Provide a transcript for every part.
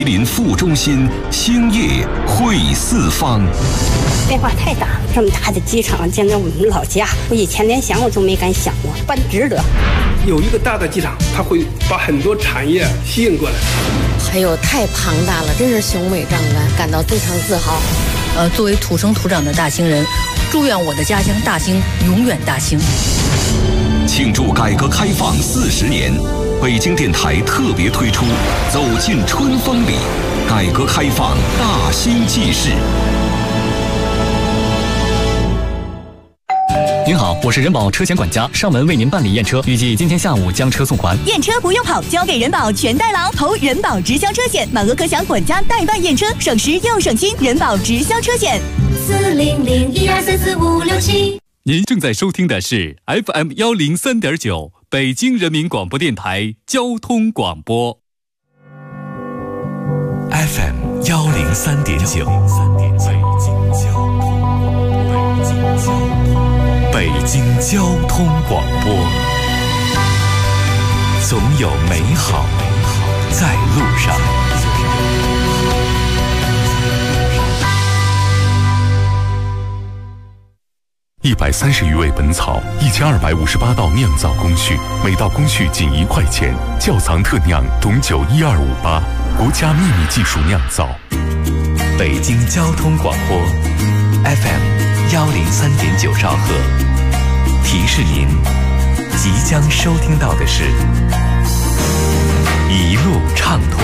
吉林副中心星夜会四方。 变化太大，这么大的机场，简直我们老家，我以前连想我都没敢想过，办值得。 有一个大的机场，它会把很多产业吸引过来。 还有太庞大了，真是雄伟壮观，感到非常自豪。 作为土生土长的大兴人，祝愿我的家乡大兴永远大兴。 庆祝改革开放40年，北京电台特别推出《走进春风里》，改革开放大兴纪事。 您好，我是人保车险管家，上门为您办理验车，预计今天下午将车送还。 验车不用跑，交给人保全代劳，投人保直销车险，满额可享管家代办验车，省时又省心。人保直销车险，40012344567。 您正在收听的是 FM103.9北京人民广播电台交通广播。 FM103.9北京交通广播，总有美好在路上。130余味本草，1258道酿造工序，每道工序仅1块钱。窖藏特酿董酒12588，国家秘密技术酿造。北京交通广播 FM103.9兆赫。提示您，即将收听到的是一路畅通。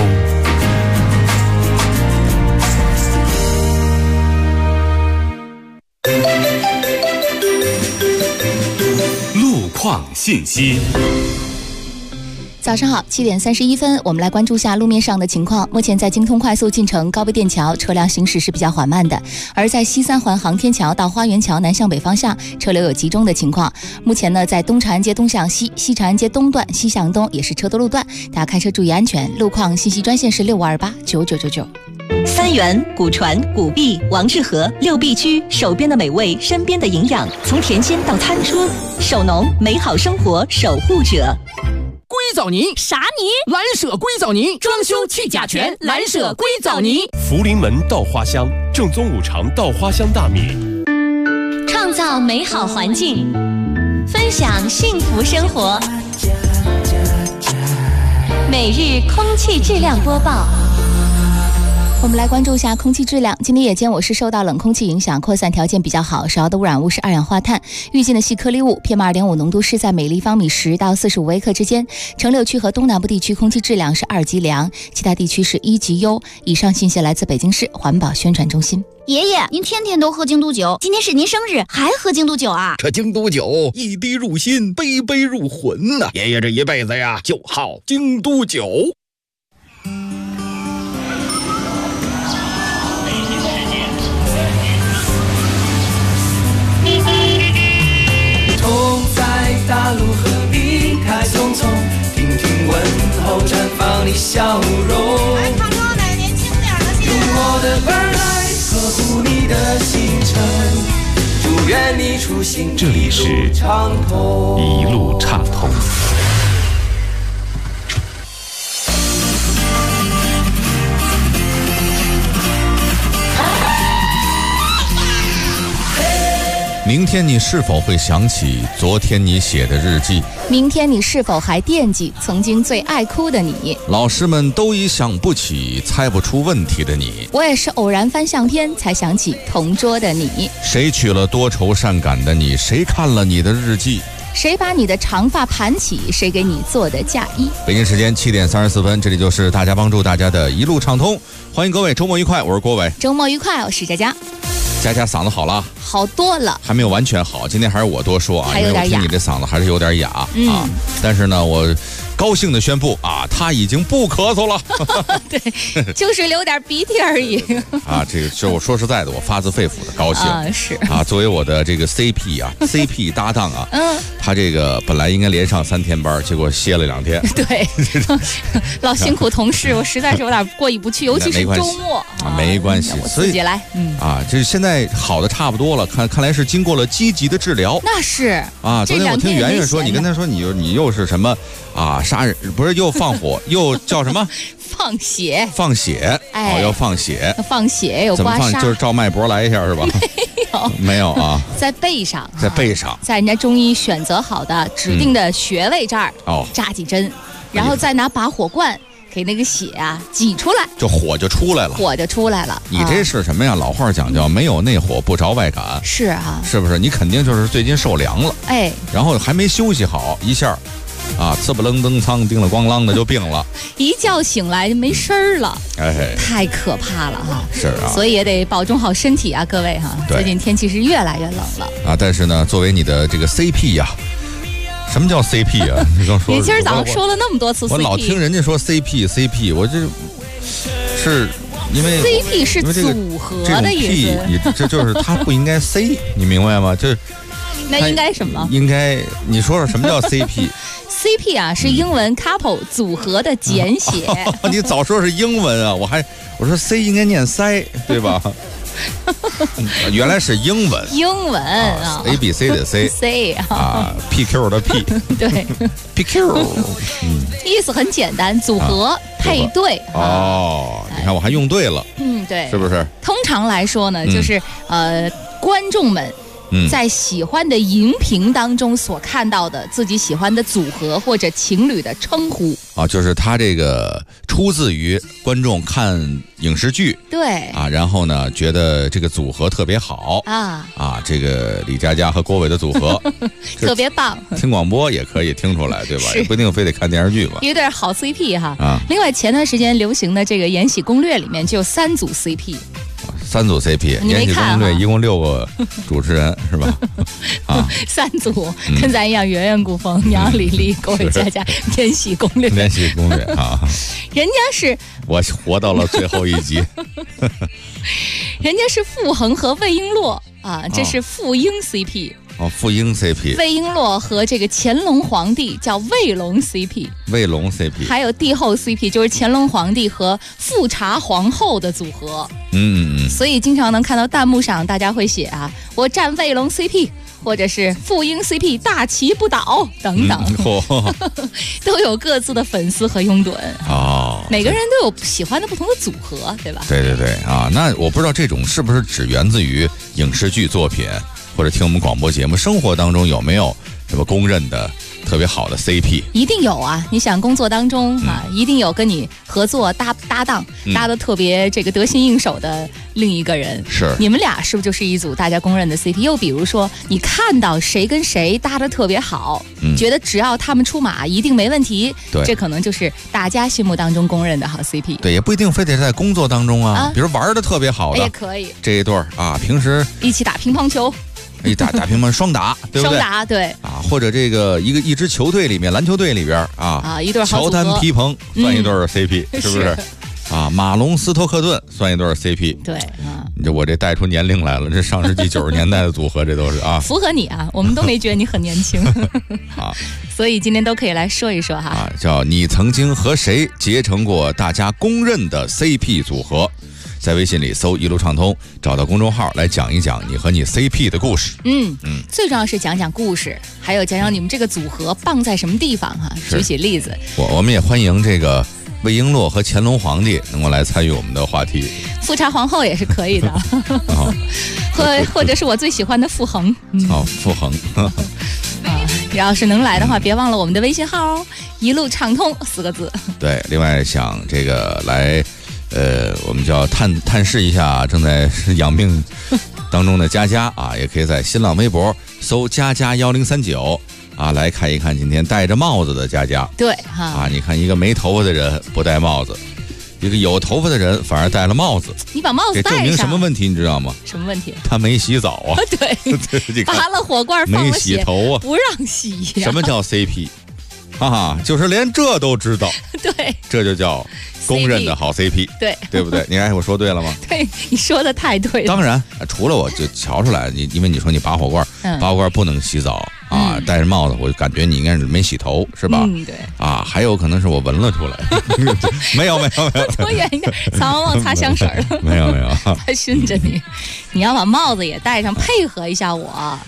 路况信息。 早上好，7点31分，我们来关注下路面上的情况。目前在京通快速进城高碑店桥，车辆行驶是比较缓慢的；而在西三环航天桥到花园桥南向北方向，车流有集中的情况。目前呢，在东长安街东向西、西长安街东段西向东也是车多路段，大家开车注意安全。路况信息专线是65289999。 三元、古传、古碧、王致和6必居，手边的美味，身边的营养，从甜心到餐桌，手农美好生活守护者。 硅藻泥啥泥？ 蓝舍硅藻泥，装修去甲醛，蓝舍硅藻泥。 福临门稻花香，正宗5常稻花香大米， 创造美好环境，分享幸福生活。每日空气质量播报。 我们来关注一下空气质量。今天夜间我市受到冷空气影响，扩散条件比较好，主要的污染物是二氧化碳、预见的细颗粒物 PM2.5 浓度是在每立方米10到45微克之间。城6区和东南部地区空气质量是2级良，其他地区是1级优。以上信息来自北京市环保宣传中心。 爷爷，您天天都喝京都酒，今天是您生日，还喝京都酒啊？ 这京都酒一滴入心，杯杯入魂呐！爷爷这一辈子呀，就好京都酒。 大路和离开匆匆，听听问候，绽放你笑容。 来唱歌的年轻点的用我的耳来呵护你的行程，祝愿你出行这里是一路畅通。 明天你是否会想起昨天你写的日记？ 明天你是否还惦记曾经最爱哭的你？ 老师们都已想不起猜不出问题的你。 我也是偶然翻相片才想起同桌的你。 谁娶了多愁善感的你？谁看了你的日记？ 谁把你的长发盘起？谁给你做的嫁衣？ 北京时间7点34分，这里就是大家帮助大家的一路畅通，欢迎各位，周末愉快，我是郭伟。 周末愉快，我是佳佳。 佳佳嗓子好了， 好多了， 还没有完全好。今天还是我多说啊， 还有点哑， 因为我听你这嗓子还是有点哑啊。但是呢，我高兴的宣布啊，他已经不咳嗽了。 对，就是流点鼻涕而已。 啊，这个就我说实在的，我发自肺腑的高兴啊， 是啊，作为我的这个 CP 啊，CP 搭档啊，他这个本来应该连上3天班，结果歇了2天。 对，老辛苦同事，我实在是有点过意不去，尤其是周末啊，没关系， 我自己来， 啊，这现在好的差不多了，看来是经过了积极的治疗。 那是啊，昨天我听圆圆说，你跟他说你又是什么啊？杀人不是又放火又叫什么？ 放血， 放血， 哎， 要放血， 放血有刮痧， 就是照脉搏来一下是吧？没有啊， 在背上， 在背上， 在人家中医选择好的指定的穴位这儿扎几针，然后再拿拔火罐给那个血啊挤出来， 就火就出来了， 火就出来了。 你这是什么呀？老话讲叫没有内火不着外感， 是啊， 是不是？你肯定就是最近受凉了， 哎， 然后还没休息好，一下。呲不楞登苍，叮了咣啷的就病了， 一觉醒来就没声儿了， 哎， 太可怕了哈！ 是啊， 所以也得保重好身体啊，各位哈。最近天气是越来越冷了啊。但是呢，作为你的这个 CP 呀，什么叫 CP 啊？你刚说， 你今儿早上说了那么多次 CP， 我老听人家说 CP， 我这是因为 CP 是组合的意思， 这就是它不应该 C， 你明白吗？这那应该什么？ 应该你说说什么叫 CP？CP 啊是英文 couple 组合的简写。 你早说是英文啊，我说 C 应该念塞，对吧？原来是英文。 英文啊 ，ABC 的 C 啊 ，PQ 的 P， 对 ，PQ， 意思很简单，组合配对。 哦，你看我还用对了， 对， 是不是？ 通常来说呢，就是观众们。在喜欢的荧屏当中所看到的自己喜欢的组合或者情侣的称呼啊，就是他这个出自于观众看影视剧， 对啊，然后呢觉得这个组合特别好啊，这个李佳佳和郭伟的组合特别棒， 听广播也可以听出来，对吧？也不一定非得看电视剧吧。 一对好 CP 哈啊。另外前段时间流行的这个《延禧攻略》里面就有3组 CP。 3组 CP， 延禧攻略一共6个主持人是吧？啊 ，3组跟咱一样，圆圆古风、娘李丽、郭伟佳佳，延禧攻略， 延禧攻略啊！ 人家是我活到了最后一集， 人家是傅恒和魏璎珞啊，这是傅英 CP。 傅英 CP， 魏璎珞和这个乾隆皇帝叫魏龙 CP， 魏龙 CP， 还有帝后 CP， 就是乾隆皇帝和富察皇后的组合。所以经常能看到弹幕上大家会写啊，我站魏龙 CP， 或者是傅英 CP 大旗不倒等等，都有各自的粉丝和拥趸每个人都有喜欢的不同的组合，对吧？ 对啊，那我不知道这种是不是只源自于影视剧作品。或者听我们广播节目，生活当中有没有什么公认的特别好的 CP？ 一定有啊！你想工作当中一定有跟你合作搭档，搭的特别这个得心应手的另一个人。 是你们俩是不是就是一组大家公认的 CP？ 又比如说，你看到谁跟谁搭的特别好，觉得只要他们出马一定没问题，这可能就是大家心目当中公认的好 CP。 对，也不一定非得是在工作当中啊，比如玩的特别好的也可以。 这一对啊，平时一起打乒乓球。 打乒乓双打，对不对？ 双打对啊，或者这个一支球队里面，篮球队里边一对乔丹皮蓬算一对 CP，是不是？啊，马龙斯托克顿算一对 CP。 对我这带出年龄来了，这上世纪90年代的组合，这都是啊， 符合你啊，我们都没觉得你很年轻啊，所以今天都可以来说一说哈。 啊，叫你曾经和谁结成过大家公认的 CP 组合？在微信里搜一路畅通，找到公众号来讲一讲你和你 CP 的故事。 最重要是讲讲故事，还有讲讲你们这个组合棒在什么地方哈。举起例子。 我们也欢迎这个魏璎珞和乾隆皇帝能够来参与我们的话题。 富察皇后也是可以的，或者是我最喜欢的傅恒。 傅恒。 要是能来的话，别忘了我们的微信号哦，一路畅通4个字。 对，另外想这个来。我们叫探视一下正在养病当中的佳佳啊，也可以在新浪微博搜佳佳1039啊，来看一看今天戴着帽子的佳佳。 对你看一个没头发的人不戴帽子，一个有头发的人反而戴了帽子。 你把帽子戴上， 这证明什么问题你知道吗？ 什么问题？ 他没洗澡啊。 对，拔了火罐放了没洗头啊， 不让洗呀。 什么叫 CP？ 就是连这都知道。 对， 这就叫公认的好 CP， 对不对？你看我说对了吗？ 对，你说的太对了。 当然，除了我就瞧出来，因为你说你拔火罐，拔火罐不能洗澡啊，戴着帽子，我感觉你应该是没洗头，是吧？ 对。 还有可能是我闻了出来。没有。 多远一点，苍忘擦香水了。 没有。 他熏着你，你要把帽子也戴上，配合一下我。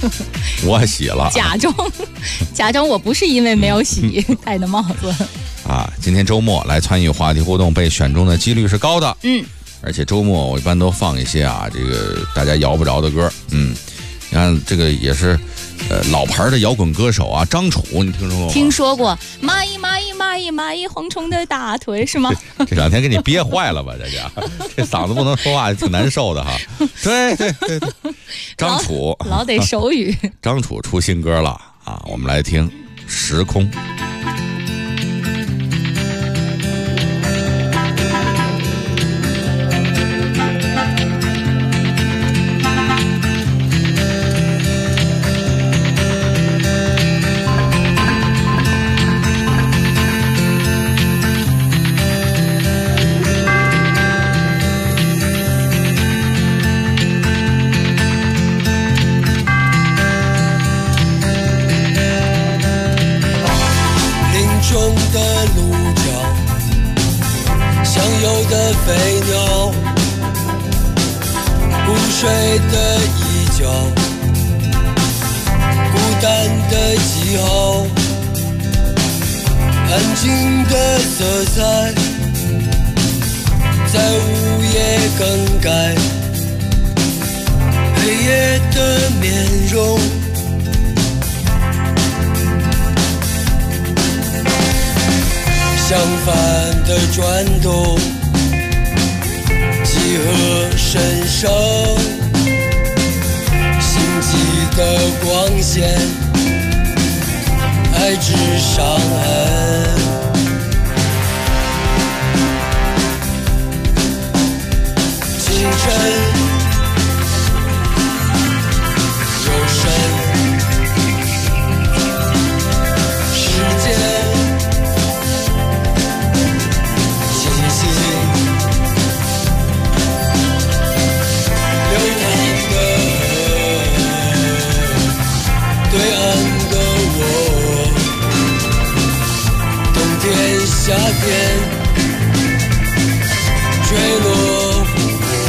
我洗了。 假装我不是因为没有洗戴的帽子。 啊，今天周末来参与话题互动被选中的几率是高的。而且周末我一般都放一些啊，这个大家摇不着的歌。你看这个也是，老牌的摇滚歌手啊，张楚，你听说过吗？ 听说过，蚂蚁蚂蚁蚂蚁蚂蚁蝗虫的大腿是吗？ 这两天给你憋坏了吧，这家这嗓子不能说话，挺难受的哈。对，张楚老得手语。 张楚出新歌了啊，我们来听《时空》。 飞鸟，湖水的一角，孤单的记号，安静的色彩，在午夜更改，黑夜的面容，相反的转动，几何神圣，星际的光线，爱之伤痕。清晨，有神，时间，清醒。夏天坠落湖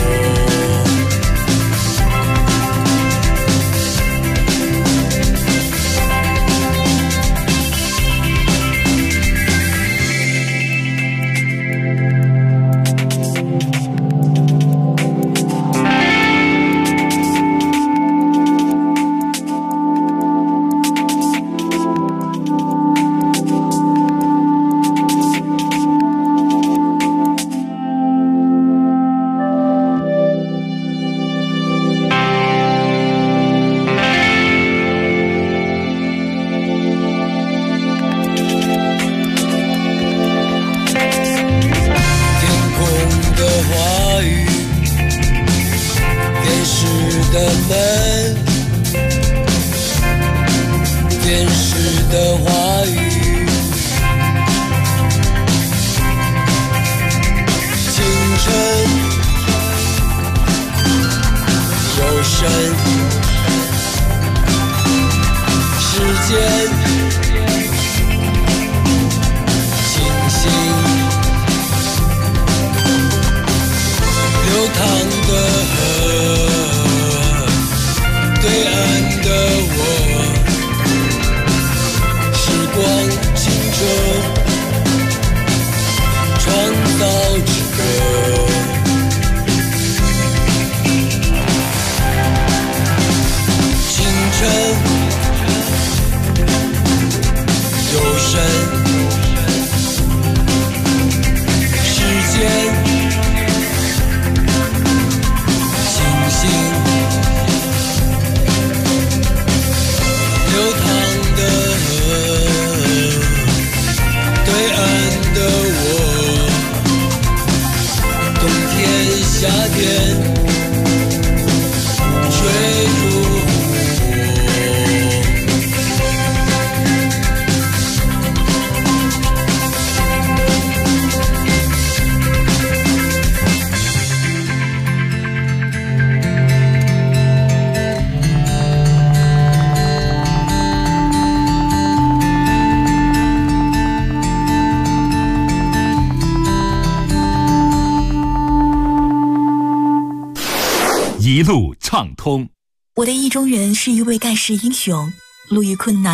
一路畅通。 我的意中人是一位盖世英雄，路遇困难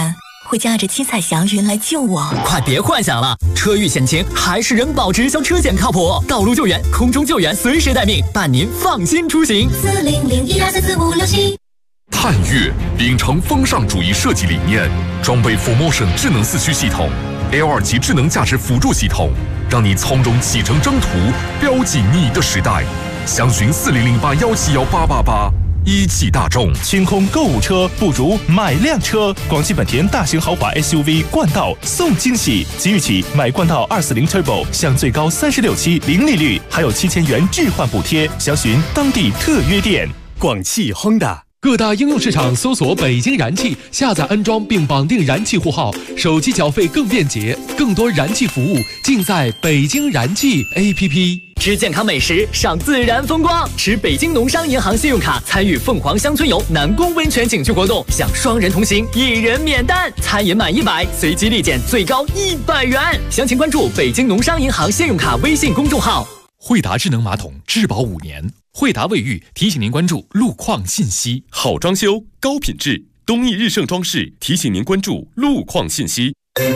会驾着七彩祥云来救我。 快别幻想了，车遇险情还是人保直销车险靠谱，道路救援、空中救援随时待命，伴您放心出行。 40012344567。 探岳秉承风尚主义设计理念，装备 4Motion 智能4驱系统 ，L2 级智能驾驶辅助系统，让你从容启程征途，标记你的时代。详询4008171888。一汽大众清空购物车，不如买辆车。广汽本田大型豪华 SUV 冠道送惊喜，即日起买冠道240 Turbo 享最高36期零利率，还有7000元置换补贴。详询当地特约店。 广汽 Honda。各大应用市场搜索北京燃气，下载安装并绑定燃气户号，手机缴费更便捷，更多燃气服务尽在北京燃气 APP。 吃健康美食，赏自然风光，持北京农商银行信用卡参与凤凰乡村游南宫温泉景区活动，享双人同行，1人免单，餐饮满100，随机立减最高100元。详情关注北京农商银行信用卡微信公众号。 惠达智能马桶质保5年，惠达卫浴提醒您关注路况信息。 好装修，高品质，东义日盛装饰提醒您关注路况信息。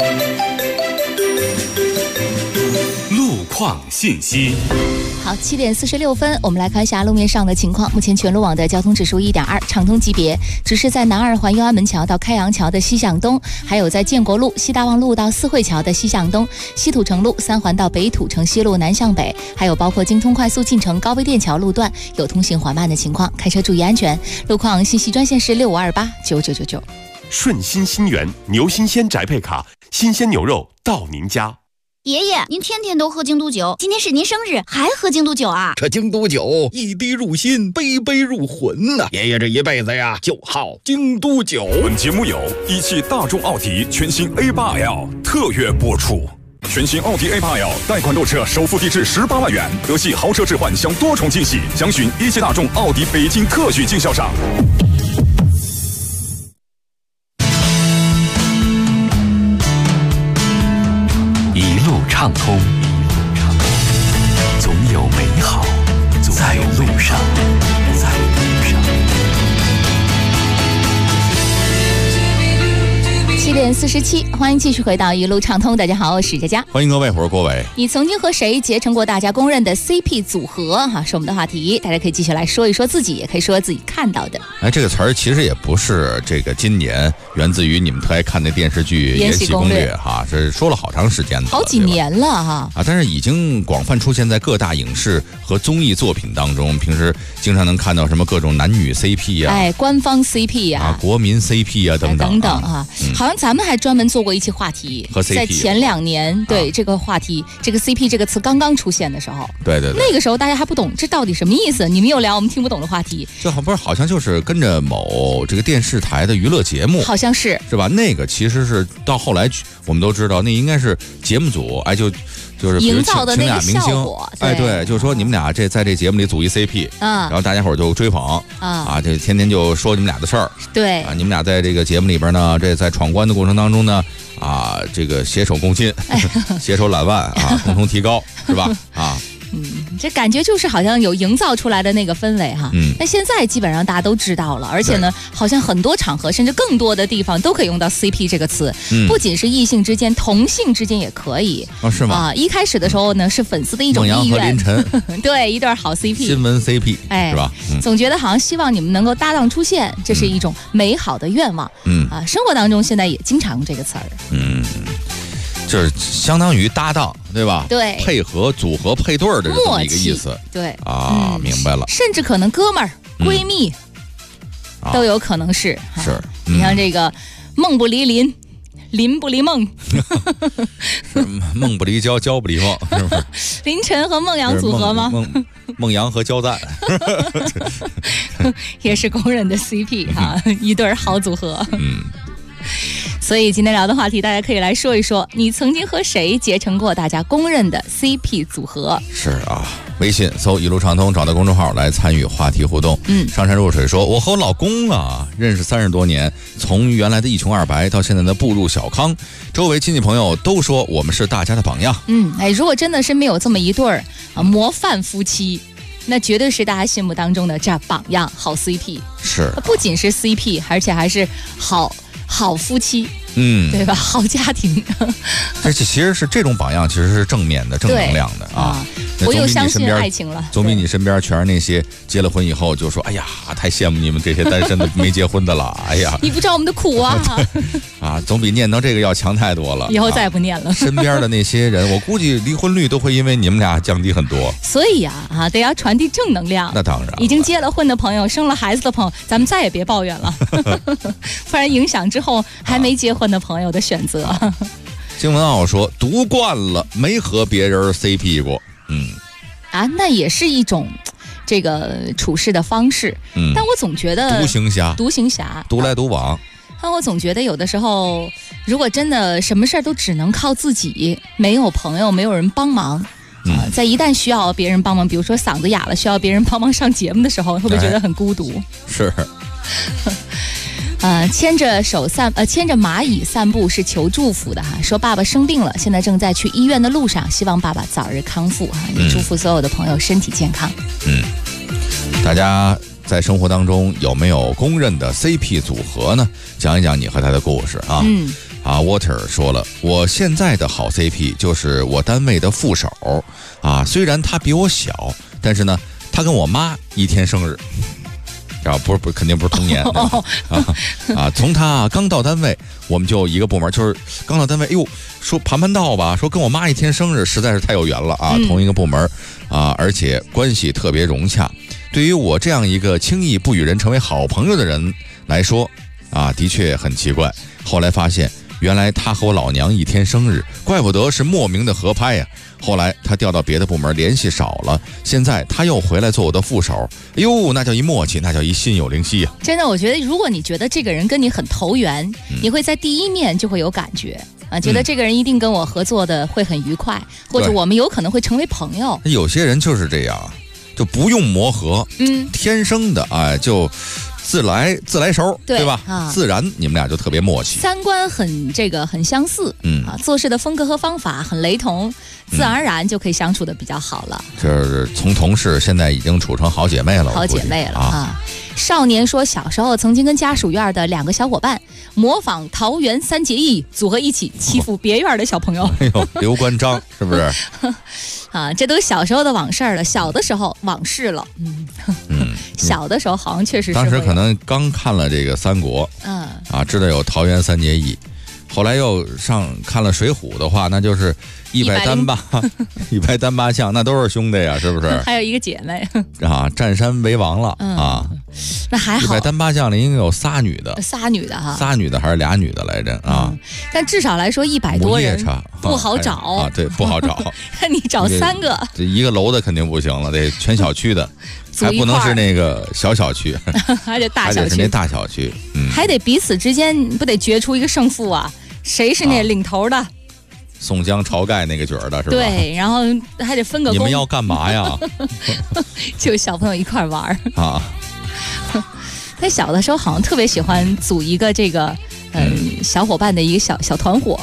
路况信息。 好，7点46分，我们来看一下路面上的情况。目前全路网的交通指数1.2，畅通级别，只是在南二环右安门桥到开阳桥的西向东，还有在建国路、西大望路到四惠桥的西向东，西土城路3环到北土城西路南向北，还有包括京通快速进城高碑店桥路段有通行缓慢的情况，开车注意安全。路况信息专线是65289999。 顺心新源牛新鲜宅配卡，新鲜牛肉到您家。 爷爷，您天天都喝京都酒，今天是您生日，还喝京都酒啊？ 这京都酒一滴入心，杯杯入魂呐！爷爷这一辈子呀，就好京都酒。 本节目由一汽大众奥迪全新 A8L 特约播出。全新奥迪 A8L 贷款购车，首付低至18万元，德系豪车置换享多重惊喜。详询一汽大众奥迪北京特许经销商。 一路畅通，总有美好在路上。 7点47，欢迎继续回到一路畅通。大家好，我是佳佳， 欢迎各位，我是郭伟。 你曾经和谁结成过大家公认的 CP 组合？哈，是我们的话题，大家可以继续来说一说自己，也可以说自己看到的。 哎，这个词儿其实也不是这个今年源自于你们特爱看的电视剧《延禧攻略》哈，这说了好长时间的， 好几年了哈啊，但是已经广泛出现在各大影视和综艺作品当中。平时经常能看到什么各种男女 CP 啊， 哎，官方 CP 啊， 国民 CP 啊等等等等啊，好像咱们还专门做过一期话题， 和 CP 在前2年，对这个话题，这个 CP 这个词刚刚出现的时候， 对， 那个时候大家还不懂这到底什么意思，你们又聊我们听不懂的话题， 这好像就是跟着某这个电视台的娱乐节目， 好像是吧？那个其实是到后来我们都知道，那应该是节目组哎就是营造的那个效果， 哎对，就是说你们俩在这节目里组一 CP，然后大家伙就追捧这天天就说你们俩的事儿， 对你们俩在这个节目里边呢，这在闯关的过程当中呢，这个携手共进，携手揽腕共同提高，是吧？ 这感觉就是好像有营造出来的那个氛围哈。那现在基本上大家都知道了，而且呢，好像很多场合甚至更多的地方都可以用到 CP 这个词，不仅是异性之间，同性之间也可以。 是吗？ 一开始的时候呢，是粉丝的一种意愿。 孟阳和林晨， 对，一对好 CP， 新闻 CP， 是吧？ 总觉得好像希望你们能够搭档出现，这是一种美好的愿望。生活当中现在也经常用这个词儿。 就是相当于搭档，对吧？ 对， 配合、组合、配对的这么一个意思。 对明白了。 甚至可能哥们儿、闺蜜都有可能是。 是， 你像这个梦不离林，林不离梦， 梦不离焦，焦不离梦，是不是？ 林晨和孟阳组合吗？ 孟阳和焦赞也是公认的 CP 哈，一对好组合。所以今天聊的话题，大家可以来说一说，你曾经和谁结成过大家公认的 CP 组合？ 是啊，微信搜一路畅通，找到公众号来参与话题互动。上山若水说，我和我老公认识30多年，从原来的一穷二白到现在的步入小康，周围亲戚朋友都说我们是大家的榜样。 如果真的身边有这么一对儿模范夫妻，那绝对是大家心目当中的这榜样好 CP。 是， 不仅是 CP， 而且还是好夫妻。 对吧？好家庭， 这其实是这种榜样，其实是正面的、正能量的啊。 我又相信爱情了， 总比你身边全是那些结了婚以后就说：“哎呀，太羡慕你们这些单身的没结婚的了。”哎呀， 你不知道我们的苦啊！ 啊，总比念叨这个要强太多了。 以后再也不念了。 身边的那些人，我估计离婚率都会因为你们俩降低很多。 所以得要传递正能量。 那当然， 已经结了婚的朋友、生了孩子的朋友，咱们再也别抱怨了，不然影响之后还没结婚的朋友的选择。 新闻奥说读惯了，没和别人 CP 过。 那也是一种这个处事的方式。但我总觉得独行侠，独来独往。 我总觉得有的时候，如果真的什么事儿都只能靠自己，没有朋友，没有人帮忙。在一旦需要别人帮忙，比如说嗓子哑了需要别人帮忙上节目的时候，会不会觉得很孤独？ 是。 牵着蚂蚁散步是求祝福的说爸爸生病了，现在正在去医院的路上，希望爸爸早日康复也祝福所有的朋友身体健康。 大家在生活当中有没有公认的 CP 组合呢？讲一讲你和他的故事啊。Water 说了，我现在的好 CP 就是我单位的副手虽然他比我小，但是呢，他跟我妈一天生日。不是，肯定不是同年从他刚到单位，我们就一个部门，就是刚到单位，说盘道吧，说跟我妈一天生日，实在是太有缘了同一个部门而且关系特别融洽。对于我这样一个轻易不与人成为好朋友的人来说的确很奇怪。后来发现，原来他和我老娘一天生日，怪不得是莫名的合拍呀。后来他调到别的部门，联系少了，现在他又回来做我的副手，那叫一默契，那叫一心有灵犀啊！ 真的，我觉得如果你觉得这个人跟你很投缘，你会在第一面就会有感觉觉得这个人一定跟我合作的会很愉快，或者我们有可能会成为朋友。 有些人就是这样，就不用磨合，天生的就自来熟，对吧？自然你们俩就特别默契， 三观很相似，做事的风格和方法很雷同，自然而然就可以相处的比较好了。 就是从同事现在已经处成好姐妹了， 少年说，小时候曾经跟家属院的2个小伙伴模仿桃园3结义组合一起欺负别院的小朋友。 刘关张是不是？ 这都是小时候的往事了，小的时候往事了。小的时候好像确实是。 当时可能刚看了这个三国，知道有桃园3结义，后来又看了水浒的话，那就是100单八将，那都是兄弟呀，是不是？ 还有一个姐妹占山为王了那还好。 100单八将里应该有仨女的仨女的还是俩女的来着但至少来说100多人不好找对，不好找。 你找3个， 这一个楼的肯定不行了，得全小区的，还不能是那个小区， 还得大小区， 还得是那大小区， 还得彼此之间不得决出一个胜负谁是那领头的？ 宋江晁盖那个角的是吧？ 对，然后还得分个工。 你们要干嘛呀？ 就小朋友一块玩他小的时候好像特别喜欢组一个这个小伙伴的一个小团伙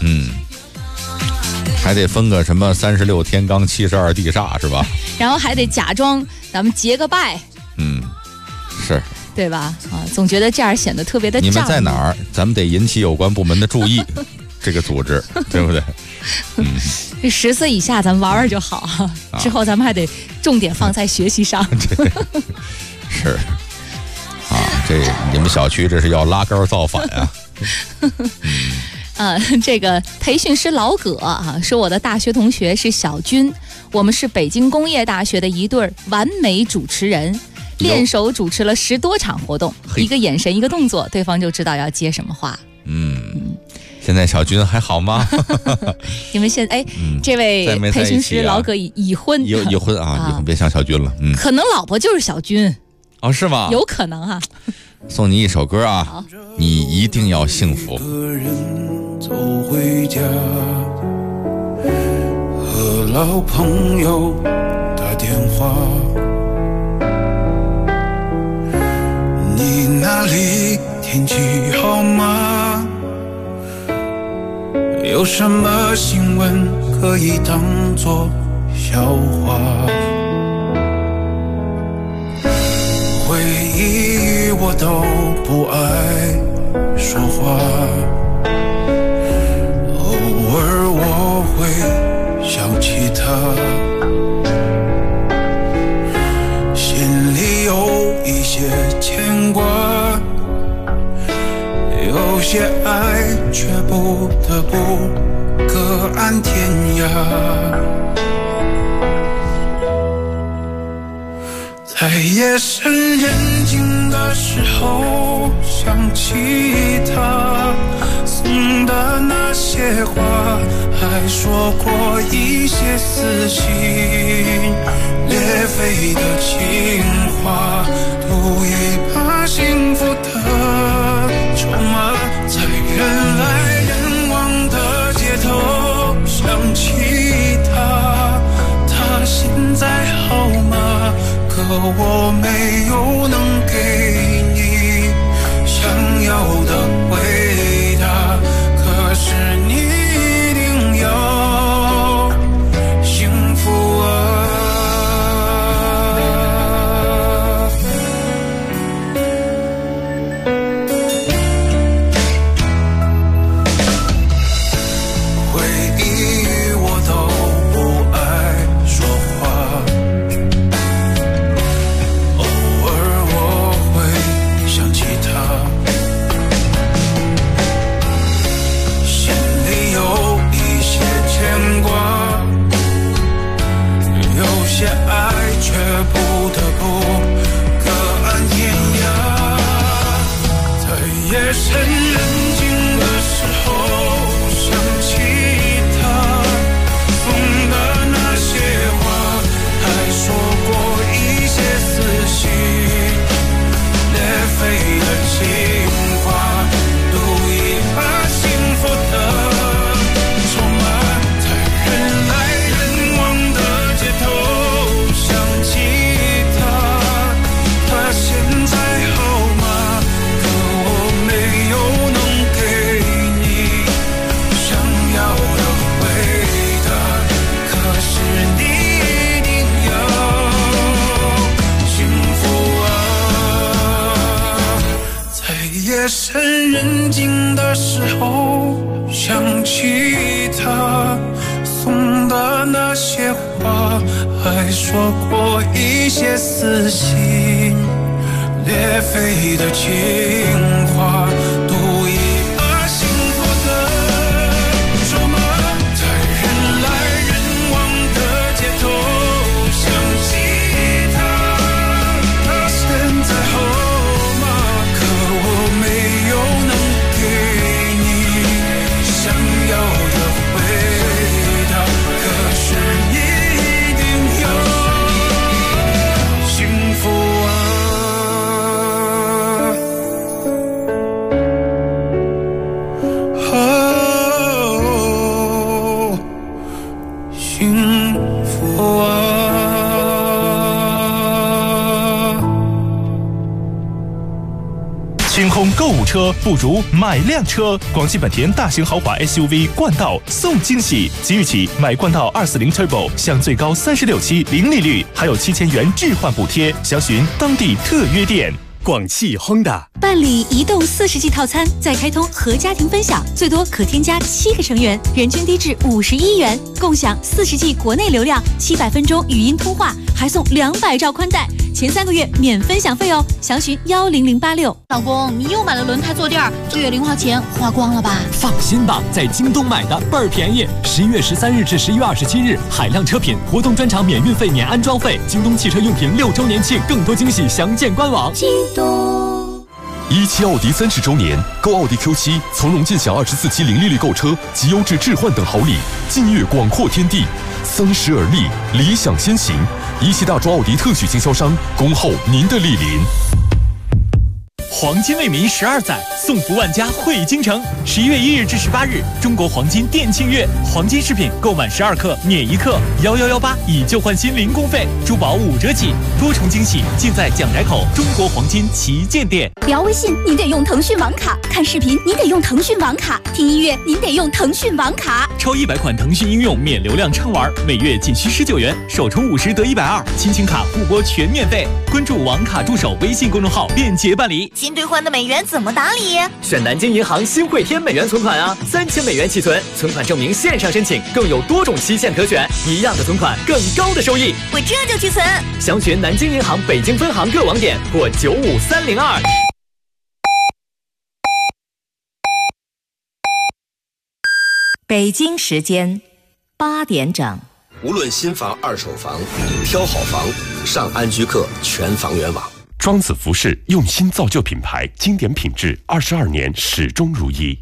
还得分个什么36天罡72地煞是吧？ 然后还得假装咱们结个拜， 是，对吧？总觉得这样显得特别的。 你们在哪儿？咱们得引起有关部门的注意。这个组织对不对 ？10岁以下咱们玩玩就好之后咱们还得重点放在学习上。 是这你们小区这是要拉杆造反这个培训师老葛说我的大学同学是小军，我们是北京工业大学的一对完美主持人，练手主持了10多场活动，一个眼神一个动作，对方就知道要接什么话。 现在小军还好吗？ 因为现在这位培训师老葛已婚， 已婚以后别像小军了。 可能老婆就是小军是吗？ 有可能送你一首歌你一定要幸福。 走回家，和老朋友打电话，你那里天气好吗？有什么新闻可以当作笑话？回忆我都不爱说话， 尔我会想起他，心里有一些牵挂，有些爱却不得不各安天涯。在夜深人静的时候想起他送的那些话，还说过一些撕心裂肺的情话，赌一把幸福的筹码，在人来人往的街头想起他，他现在好吗？可我没有能给你想要的回答，可是你一定要幸福啊。回忆我都不爱说话，偶尔我会想起他，心里有一些牵挂，有些爱却不得不各安天涯。在夜深人静的时候想起他送的那些话，还说过一些撕心裂肺的情话，赌一把幸福的筹码，在人来人往的街头想起他，他现在好吗？可我没有能给你想要的回答，可是你一定要幸福啊。在夜深人静的时候想起他送的那些话，还说过一些撕心裂肺的情话，赌一把幸福的筹码，在人来人往的街头想起他，他现在好吗？可我没有能给你想要的回答，可是你一定要幸福啊。哦，幸福啊。 清空购物车不如买辆车。广汽本田大型豪华 SUV 冠道送惊喜，即日起买冠道240 Turbo 享最高36期零利率，还有7000元置换补贴。详询当地特约店。 广汽 Honda 办理移动40G 套餐，再开通和家庭分享，最多可添加7个成员，人均低至51元，共享40G 国内流量，700分钟语音通话，还送200兆宽带，前3个月免分享费哦。详询10086。 老公，你又买了轮胎坐垫，这月零花钱花光了吧？ 放心吧，在京东买的倍儿便宜。11月13日至11月27日，海量车品活动专场免运费、免安装费。京东汽车用品6周年庆，更多惊喜详见官网。 京东。 17奥迪30周年，购奥迪 Q7，从容尽享24期零利率购车及优质置换等好礼，近悦广阔天地，三十而立，理想先行。17大中奥迪特许经销商，恭候您的莅临。 黄金为民12载，送福万家汇京城。11月1日至18日，中国黄金店庆月，黄金饰品购满12克免1克，1118以旧换新零工费，珠宝5折起，多重惊喜尽在蒋宅口中国黄金旗舰店。 聊微信您得用腾讯网卡，看视频您得用腾讯网卡，听音乐您得用腾讯网卡。 超100款腾讯应用免流量畅玩，每月仅需19元，首充50得120，亲情卡互拨全免费。关注网卡助手微信公众号，便捷办理。 新兑换的美元怎么打理？ 选南京银行新汇添美元存款啊，3000美元起存，存款证明线上申请，更有多种期限可选，一样的存款更高的收益。 我这就去存。 详询南京银行北京分行各网点或95302。 北京时间8点整。 无论新房、二手房，挑好房，上安居客全房源网。 庄子服饰用心造就品牌，经典品质，22年始终如一。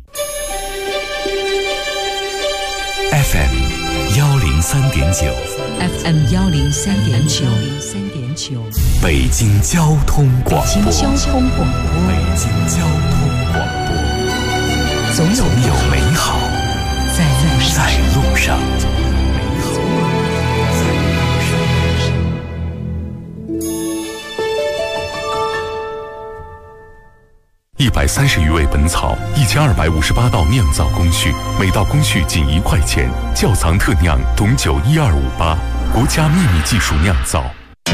FM 103.9 FM 103.9 北京交通广播。 北京交通广播。 北京交通广播。总有美好在路上。 130余味本草，1258道酿造工序，每道工序仅1块钱。窖藏特酿董酒12588，国家秘密技术酿造。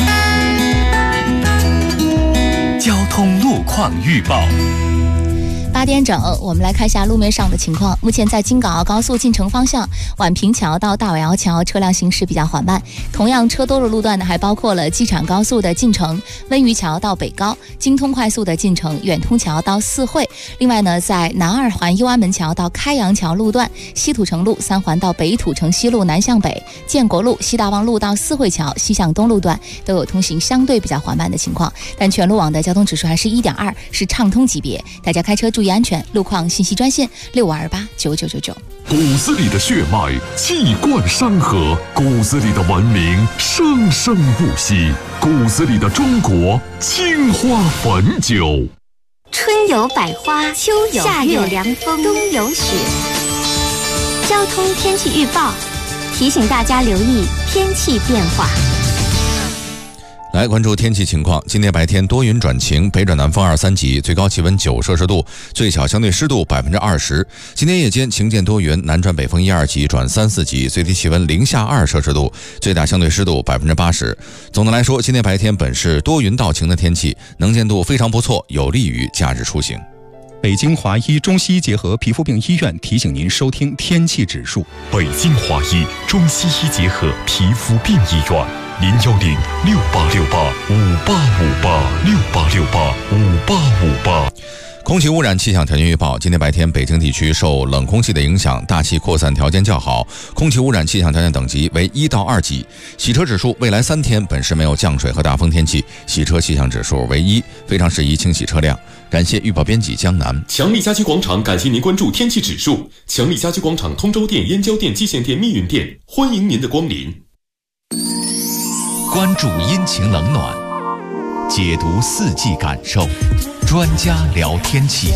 交通路况预报。 8点整，我们来看一下路面上的情况。目前在京港澳高速进城方向，宛平桥到大尾窑桥车辆行驶比较缓慢。同样车多的路段呢，还包括了机场高速的进城、温榆桥到北高、京通快速的进城、远通桥到四惠。另外呢，在南二环右安门桥到开阳桥路段、西土城路3环到北土城西路南向北、建国路、西大望路到四惠桥西向东路段都有通行相对比较缓慢的情况，但全路网的交通指数还是1.2，是畅通级别。大家开车注意安全。路况信息专线65289999。 骨子里的血脉气贯山河，骨子里的文明生生不息，骨子里的中国青花汾酒。 春有百花，秋有夏有凉风，冬有雪。交通天气预报提醒大家留意天气变化。 来关注天气情况。今天白天多云转晴，北转南风2、3级，最高气温9摄氏度，最小相对湿度20%。今天夜间晴间多云，南转北风1、2级转3、4级，最低气温零下2摄氏度，最大相对湿度80%。总的来说，今天白天本是多云到晴的天气，能见度非常不错，有利于假日出行。 北京华医中西医结合皮肤病医院提醒您收听天气指数。 北京华医中西医结合皮肤病医院。0106868586868685858。 空气污染气象条件预报：今天白天，北京地区受冷空气的影响，大气扩散条件较好，空气污染气象条件等级为1到2级。洗车指数未来3天本市没有降水和大风天气，洗车气象指数为1，非常适宜清洗车辆。感谢预报编辑江南。 强力家居广场感谢您关注天气指数。强力家居广场通州店、燕郊店、蓟县店、密云店，欢迎您的光临。 关注阴晴冷暖，解读四季感受，专家聊天气。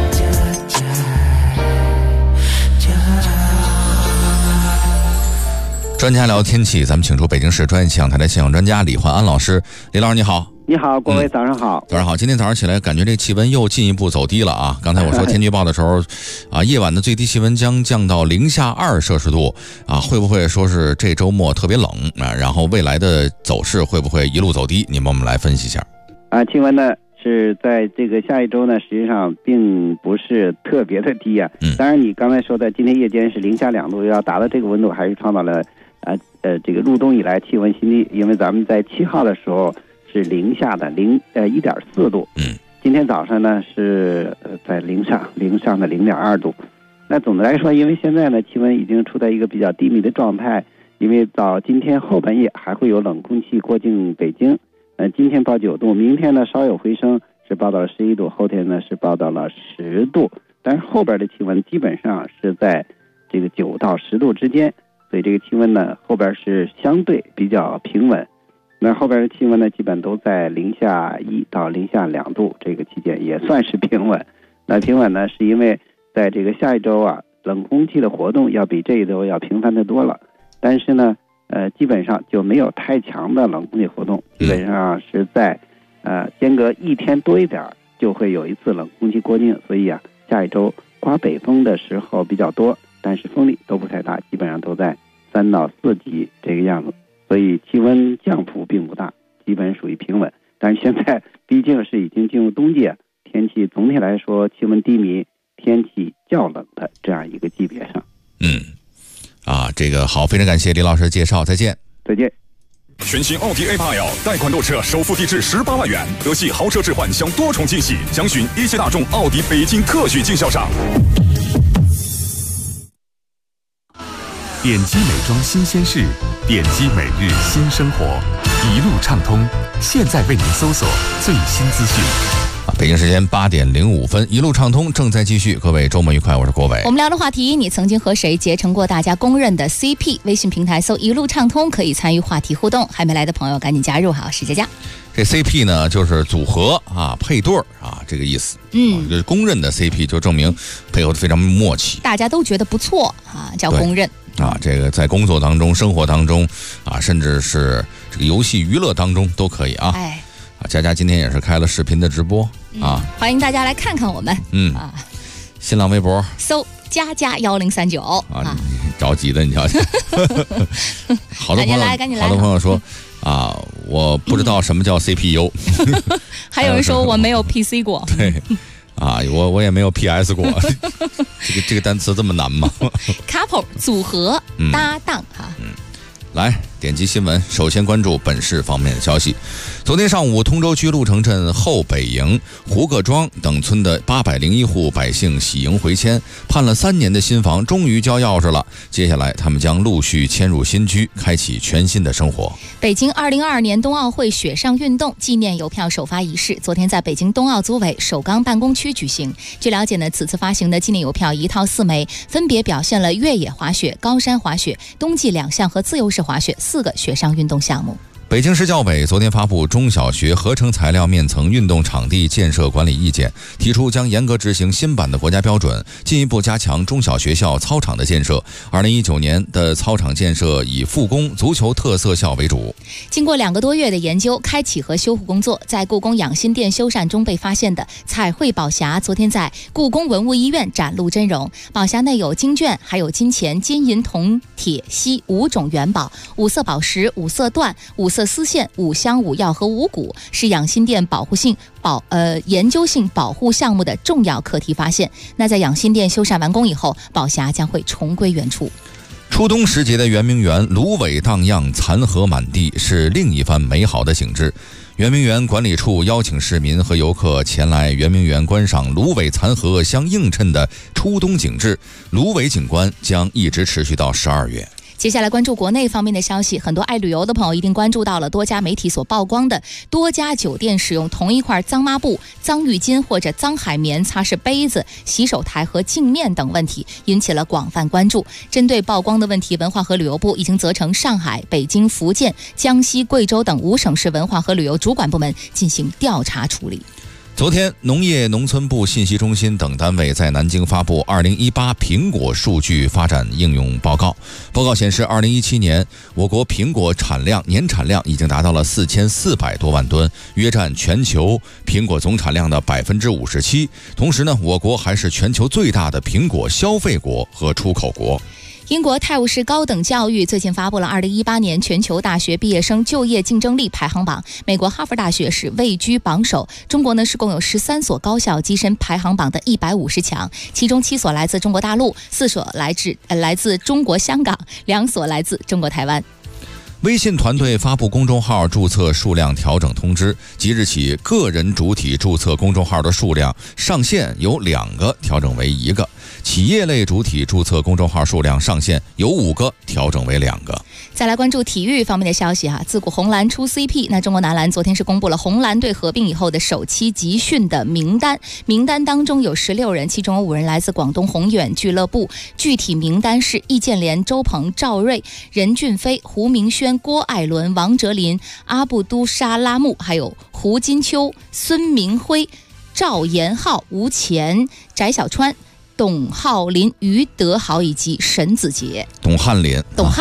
专家聊天气，咱们请出北京市专业气象台的气象专家李焕安老师。李老师你好。 你好，各位早上好。 早上好。今天早上起来感觉这气温又进一步走低了啊！刚才我说天气预报的时候，夜晚的最低气温将降到零下2摄氏度啊，会不会说是这周末特别冷啊？然后未来的走势会不会一路走低？你帮我们来分析一下。 气温呢是在这个下一周呢，实际上并不是特别的低啊。当然你刚才说的今天夜间是零下2度，要达到这个温度，还是创造了这个入冬以来气温新低，因为咱们在7号的时候是零下的1.4度，今天早上呢是在零上的0.2度。那总的来说，因为现在呢气温已经处在一个比较低迷的状态，因为到今天后半夜还会有冷空气过境北京，今天报9度，明天呢稍有回升，是报到了11度，后天呢是报到了10度，但是后边的气温基本上是在这个9到10度之间，所以这个气温呢后边是相对比较平稳。那后边的气温呢基本都在零下1到零下2度这个期间，也算是平稳。那平稳呢是因为在这个下一周啊，冷空气的活动要比这一周要频繁的多了，但是呢基本上就没有太强的冷空气活动，基本上是在间隔1天多一点就会有一次冷空气过境，所以啊下一周刮北风的时候比较多，但是风力都不太大，基本上都在3到4级这个样子，所以气温降幅并不大，基本属于平稳。但是现在毕竟是已经进入冬季，天天气总体来说气温低迷，天气较冷的这样一个级别上。 这个好，非常感谢李老师的介绍，再见。 再见。 全新奥迪 A8L 贷款购车，首付低至18万元，德系豪车置换享多重惊喜，详询一汽大众奥迪北京特许经销商。 点击美妆新鲜事，点击每日新生活，一路畅通，现在为您搜索最新资讯。 北京时间8点05分，一路畅通正在继续。各位周末愉快，我是郭伟。 我们聊的话题，你曾经和谁结成过大家公认的 CP？ 微信平台搜一路畅通，可以参与话题互动。还没来的朋友赶紧加入哈，史佳佳。 这 CP 呢，就是组合配对这个意思。就是公认的 CP， 就证明配合的非常默契， 大家都觉得不错叫公认。 这个在工作当中、生活当中甚至是这个游戏娱乐当中都可以佳佳今天也是开了视频的直播欢迎大家来看看我们。 新浪微博搜佳佳1039 你着急的你瞧瞧。好多朋友说我不知道什么叫 CPU。 还有人说我没有 PC 过。 对我也没有 PS 过。这个单词这么难吗？ couple 组合搭档来点击新闻，首先关注本市方面的消息。昨天上午，通州区鹿城镇后北营、胡各庄等村的801户百姓喜迎回迁，盼了3年的新房终于交钥匙了。接下来，他们将陆续迁入新居，开启全新的生活。 北京2022年冬奥会雪上运动纪念邮票首发仪式，昨天在北京冬奥组委首钢办公区举行。据了解呢，此次发行的纪念邮票一套4枚，分别表现了越野滑雪、高山滑雪、冬季2项和自由式滑雪4个雪上运动项目。 北京市教委昨天发布中小学合成材料面层运动场地建设管理意见，提出将严格执行新版的国家标准，进一步加强中小学校操场的建设。2019年的操场建设以复工足球特色校为主。 经过2个多月的研究、开启和修复工作，在故宫养心殿修缮中被发现的彩绘宝匣，昨天在故宫文物医院展露真容。宝匣内有金券，还有金钱、金银、铜、铁、锡5种元宝、5色宝石、5色缎、5色丝线、5香5药和5谷，是养心殿研究性保护项目的重要课题发现。那在养心殿修缮完工以后，宝匣将会重归原处。 初冬时节的圆明园芦苇荡漾，残荷满地，是另一番美好的景致。圆明园管理处邀请市民和游客前来圆明园观赏芦苇残荷相映衬的初冬景致，芦苇景观将一直持续到12月。 接下来关注国内方面的消息，很多爱旅游的朋友一定关注到了多家媒体所曝光的多家酒店使用同一块脏抹布、脏浴巾或者脏海绵擦拭杯子、洗手台和镜面等问题，引起了广泛关注。针对曝光的问题，文化和旅游部已经责成上海、北京、福建、江西、贵州等5省市文化和旅游主管部门进行调查处理。 昨天，农业农村部信息中心等单位在南京发布2018苹果数据发展应用报告。报告显示，2017年我国苹果年产量已经达到了4400多万吨，约占全球苹果总产量的57%。同时呢，我国还是全球最大的苹果消费国和出口国。 英国泰晤士高等教育最近发布了2018年全球大学毕业生就业竞争力排行榜，美国哈佛大学是位居榜首，中国呢是共有13所高校跻身排行榜的150强，其中7所来自中国大陆，4所来自中国香港，2所来自中国台湾。 微信团队发布公众号注册数量调整通知，即日起个人主体注册公众号的数量上限由2个调整为1个，企业类主体注册公众号数量上限由5个调整为2个。 再来关注体育方面的消息自古红蓝出 CP， 那中国男篮昨天是公布了红蓝队合并以后的首期集训的名单，名单当中有16人，其中有5人来自广东宏远俱乐部，具体名单是易建联、周鹏、赵睿、任骏飞、胡明轩、郭艾伦、王哲林、阿布都沙拉木，还有胡金秋、孙明辉、赵延浩、吴前、翟小川、董浩林、于德豪以及沈子杰。 董翰林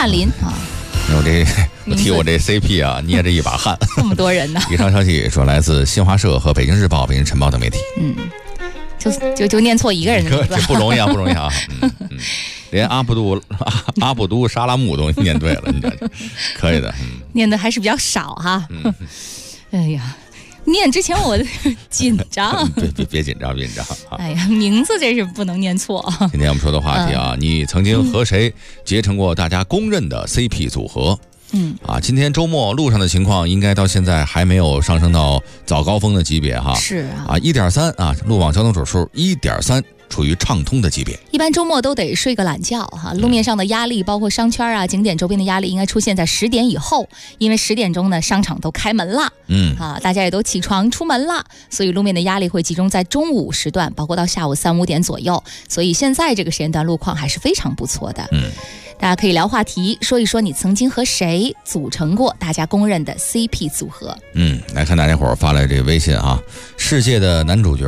我替我这 CP 捏着一把汗。 这么多人呢。 以上消息说来自新华社和北京日报、北京晨报等媒体。 就念错一个人的名字， 不容易啊。连阿布都沙拉木都念对了，你这可以的。 念的还是比较少哈。哎呀， 念之前我紧张。 别紧张，别紧张。 哎呀，名字这是不能念错。 今天我们说的话题啊，你曾经和谁结成过大家公认的 CP 组合？今天周末路上的情况应该到现在还没有上升到早高峰的级别哈。 是啊 ，1.3啊，路网交通指数1.3。处于畅通的级别， 一般周末都得睡个懒觉哈。路面上的压力，包括商圈啊、景点周边的压力，应该出现在10点以后，因为10点钟呢，商场都开门了，大家也都起床出门了，所以路面的压力会集中在中午时段，包括到下午3、5点左右。所以现在这个时间段路况还是非常不错的。大家可以聊话题，说一说你曾经和谁组成过大家公认的 CP 组合。 来看大家伙儿发来这个微信啊，世界的男主角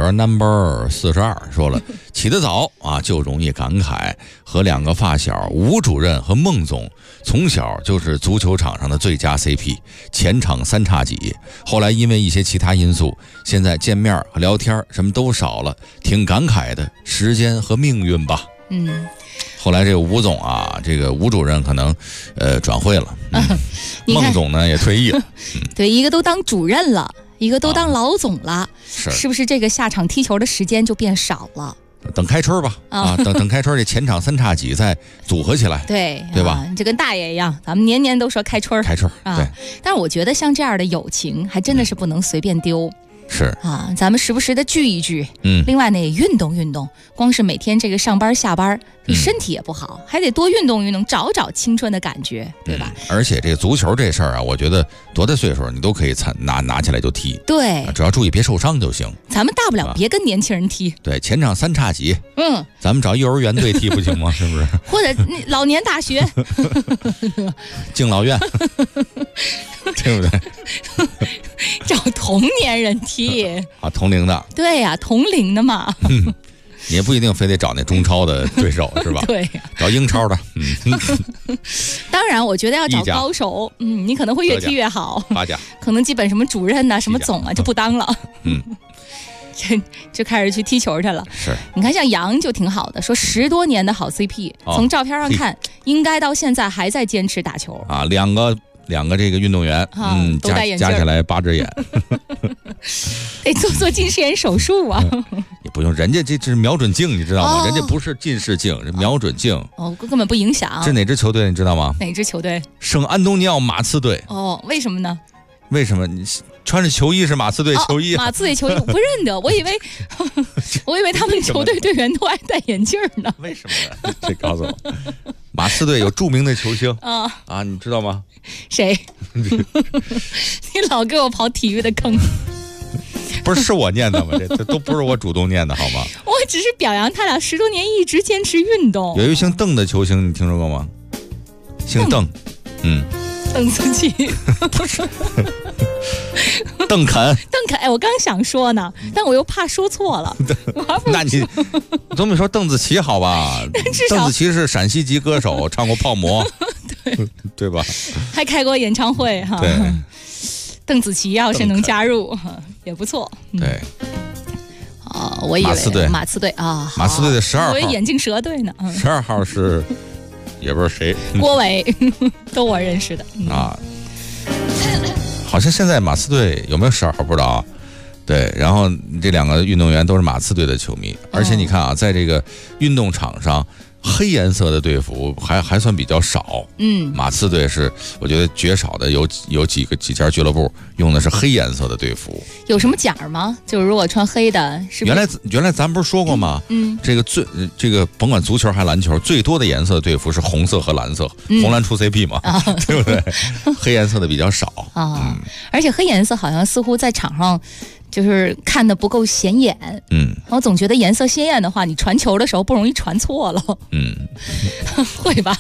No.42 说了，起得早啊就容易感慨，和2个发小吴主任和孟总从小就是足球场上的最佳 CP， 前场3叉戟，后来因为一些其他因素，现在见面和聊天什么都少了，挺感慨的，时间和命运吧。后来这个吴总啊，这个吴主任可能转会了，孟总呢也退役了。 对，一个都当主任了，一个都当老总了，是不是这个下场踢球的时间就变少了？ 等开春吧，等开春，这前场3叉戟再组合起来，对吧？ 这跟大爷一样，咱们年年都说开春啊。对，但是我觉得像这样的友情，还真的是不能随便丢。 是啊，咱们时不时的聚一聚，另外呢也运动运动，光是每天这个上班下班对身体也不好，还得多运动运动，找青春的感觉，对吧？ 而且这个足球这事儿啊，我觉得多大岁数你都可以拿起来就踢， 对， 只要注意别受伤就行。 咱们大不了别跟年轻人踢， 对，前场3叉戟，咱们找幼儿园队踢不行吗？是不是？ 或者老年大学， 敬老院，对不对？ 找同年人踢啊，同龄的， 对呀，同龄的嘛。 你也不一定非得找那中超的对手是吧？ 对， 找英超的。 当然，我觉得要找高手，你可能会越踢越好。 8甲， 可能基本什么主任呐、什么总啊就不当了。就开始去踢球去了。 是， 你看像杨就挺好的，说10多年的好 CP，从照片上看，应该到现在还在坚持打球啊。两个这个运动员， 都戴眼镜， 加起来8只眼， 得做近视眼手术啊。 也不用，人家这是瞄准镜，你知道吗？人家不是近视镜，是瞄准镜。 根本不影响。 是哪支球队你知道吗？ 哪支球队？ 圣安东尼奥马刺队。 为什么呢？ 为什么你穿着球衣是马刺队球衣？ 马刺队球衣我不认得，我以为他们球队队员都爱戴眼镜呢。 为什么呢？这告诉我，马刺队有著名的球星你知道吗？ 谁？你老给我刨体育的坑。 不是我念的吗？这都不是我主动念的好吗？ 我只是表扬他俩10多年一直坚持运动。 有一个姓邓的球星，你听说过吗？姓邓， 邓紫棋。 不是。邓肯， 我刚想说呢，但我又怕说错了。 那你总比说邓紫棋好吧？邓紫棋是陕西籍歌手，唱过《泡沫》，对吧？ 还开过演唱会哈。 对， 邓紫棋要是能加入也不错。 对。 我以为马刺队啊， 马刺队的12号， 我以为眼镜蛇队呢。 12号是也不是谁， 郭伟，都我认识的啊。好像现在马刺队有没有12号不知道啊？对，然后这2个运动员都是马刺队的球迷，而且你看啊，在这个运动场上，黑颜色的队服还算比较少。马刺队是我觉得绝少的，有几家俱乐部用的是黑颜色的队服。 有什么奖吗？就是如果穿黑的，是不是？ 原来咱不是说过吗？这个甭管足球还篮球，最多的颜色队服是红色和蓝色，红蓝出 CP 嘛，对不对？黑颜色的比较少而且黑颜色好像似乎在场上就是看的不够显眼。我总觉得颜色鲜艳的话，你传球的时候不容易传错了。会吧？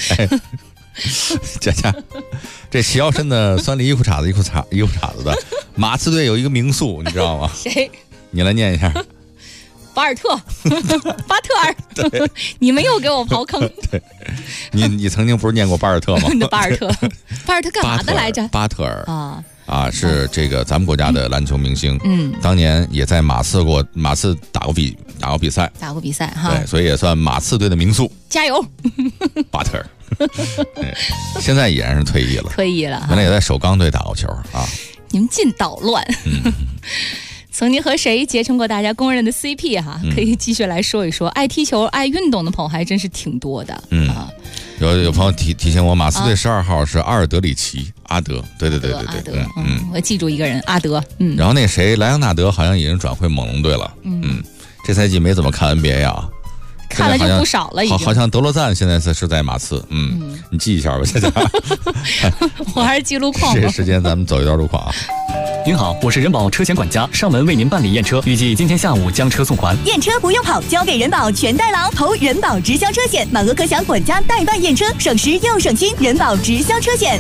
佳佳，这齐腰深的酸梨衣裤衩子的马刺队有一个名宿，你知道吗？ 谁？ 你来念一下。 巴尔特，巴特尔。你们又给我刨坑。 对，你曾经不是念过巴尔特吗？ 巴尔特干嘛的来着？ 巴特尔是这个咱们国家的篮球明星。当年也在马刺打过比赛哈。对，所以也算马刺队的名宿。 加油， 巴特尔。现在已然是退役了。 原来也在首钢队打过球啊。 你们净捣乱。曾经和谁结成过大家公认的 CP 哈？可以继续来说一说。爱踢球、爱运动的朋友还真是挺多的。 有朋友提醒我，马刺队12号是阿尔德里奇，阿德。对， 我记住一个人，阿德。 然后那谁，莱昂纳德好像已经转会猛龙队了。这赛季没怎么看 NBA 啊。 看了就不少了，已经。 好像德罗赞现在是在马刺，你记一下吧，佳佳。 我还是记路况。 这时间咱们走一段路况啊。 您好，我是人保车险管家，上门为您办理验车，预计今天下午将车送还。 验车不用跑，交给人保全代劳，投人保直销车险，满额可享管家代办验车，省时又省心。人保直销车险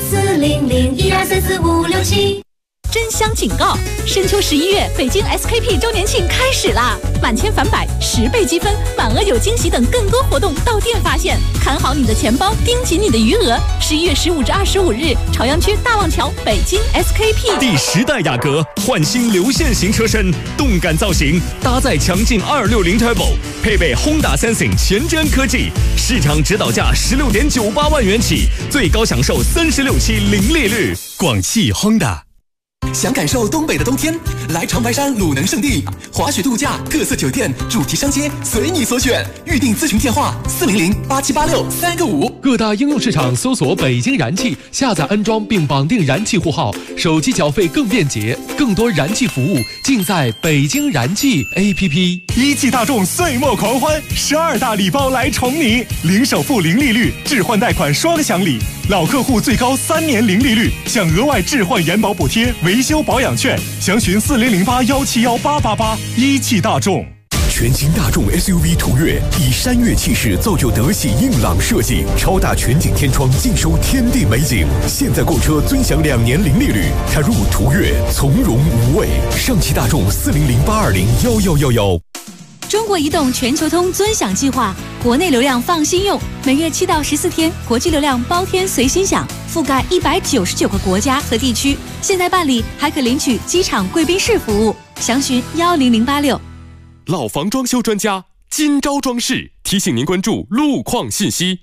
40012344567。 真香警告！深秋11月，北京 SKP 周年庆开始啦！满千返百，10倍积分，满额有惊喜等更多活动到店发现。看好你的钱包，盯紧你的余额。11月15至25日，朝阳区大望桥，北京 SKP。 第10代雅阁焕新流线型车身，动感造型，搭载强劲260 Turbo， 配备 Honda Sensing 前瞻科技，市场指导价16.98万元起，最高享受36期零利率。广汽 Honda。 想感受东北的冬天，来长白山鲁能胜地，滑雪度假、特色酒店、主题商街，随你所选。预订咨询电话400-8786-3个5。 各大应用市场搜索北京燃气，下载安装并绑定燃气户号，手机缴费更便捷，更多燃气服务尽在北京燃气 APP。 一汽大众岁末狂欢，12大礼包来宠你，零首付、零利率，置换贷款双享礼。老客户最高3年零利率，享额外置换延保补贴、维修保养券，详询4008171888。一汽大众。 全新大众 SUV 途岳以山岳气势造就德系硬朗设计，超大全景天窗尽收天地美景。现在购车尊享2年零利率，踏入途岳从容无畏。上汽大众40082011111。 中国移动全球通尊享计划，国内流量放心用，每月7到14天，国际流量包天随心享，覆盖199个国家和地区。现在办理还可领取机场贵宾室服务，详询10086。 老房装修专家金招装饰提醒您关注路况信息。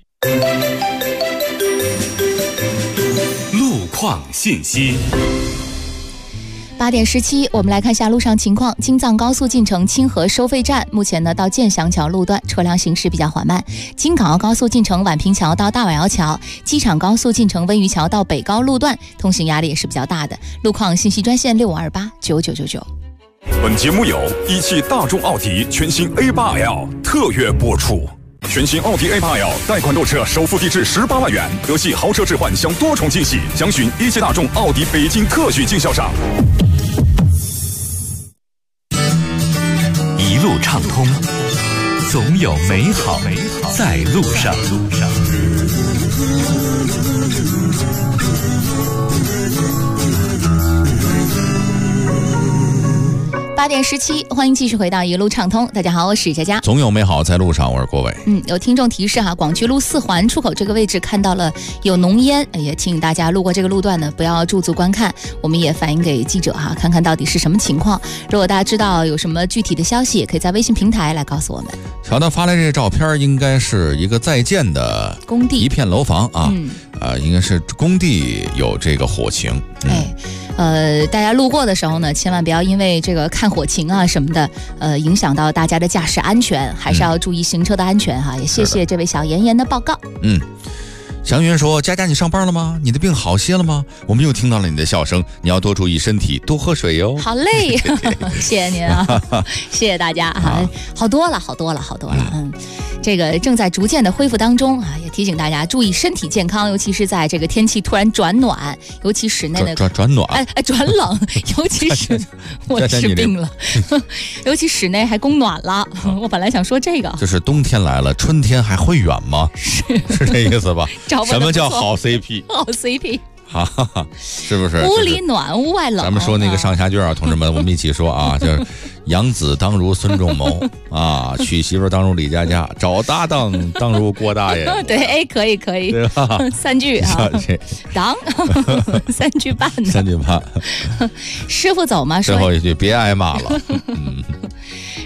路况信息。 8点17，我们来看一下路上情况。京藏高速进城清河收费站，目前呢到建祥桥路段车辆行驶比较缓慢。京港澳高速进城宛平桥到大宛窑桥，机场高速进城温榆桥到北高路段，通行压力也是比较大的。路况信息专线65289999。 本节目由一汽大众奥迪全新 A8L 特约播出。全新奥迪 A8L 贷款购车首付低至18万元，德系豪车置换享多重惊喜，详询一汽大众奥迪北京特许经销商。 一路畅通，总有美好在路上。 8点17，欢迎继续回到一路畅通。大家好，我是佳佳。 总有美好在路上，我是郭伟。 有听众提示哈，广渠路4环出口这个位置看到了有浓烟，也提醒大家路过这个路段呢，不要驻足观看。我们也反映给记者哈，看看到底是什么情况。如果大家知道有什么具体的消息，也可以在微信平台来告诉我们。 乔丹发来这个照片，应该是一个在建的工地， 一片楼房啊，应该是工地有这个火情。 大家路过的时候呢，千万不要因为这个看火情啊什么的，影响到大家的驾驶安全，还是要注意行车的安全哈。也谢谢这位小妍妍的报告。 祥云说：“佳佳，你上班了吗？你的病好些了吗？我们又听到了你的笑声，你要多注意身体，多喝水哟。” 好嘞，谢谢您啊，谢谢大家啊，好多了。这个正在逐渐的恢复当中啊，也提醒大家注意身体健康，尤其是在这个天气突然转暖，尤其室内的转暖， 转冷，尤其是我是病了，尤其室内还供暖了。我本来想说这个， 就是冬天来了，春天还会远吗？是这意思吧？什么叫好 CP？ 好 CP。 是不是？ 屋里暖，屋外冷。 咱们说那个上下句啊，同志们，我们一起说啊，就是养子当如孙仲谋啊，娶媳妇当如李佳佳，找搭档当如郭大爷。 对，可以，对吧？3句啊，当3句半呢。 3句半。 师傅走吗？ 最后一句别挨骂了。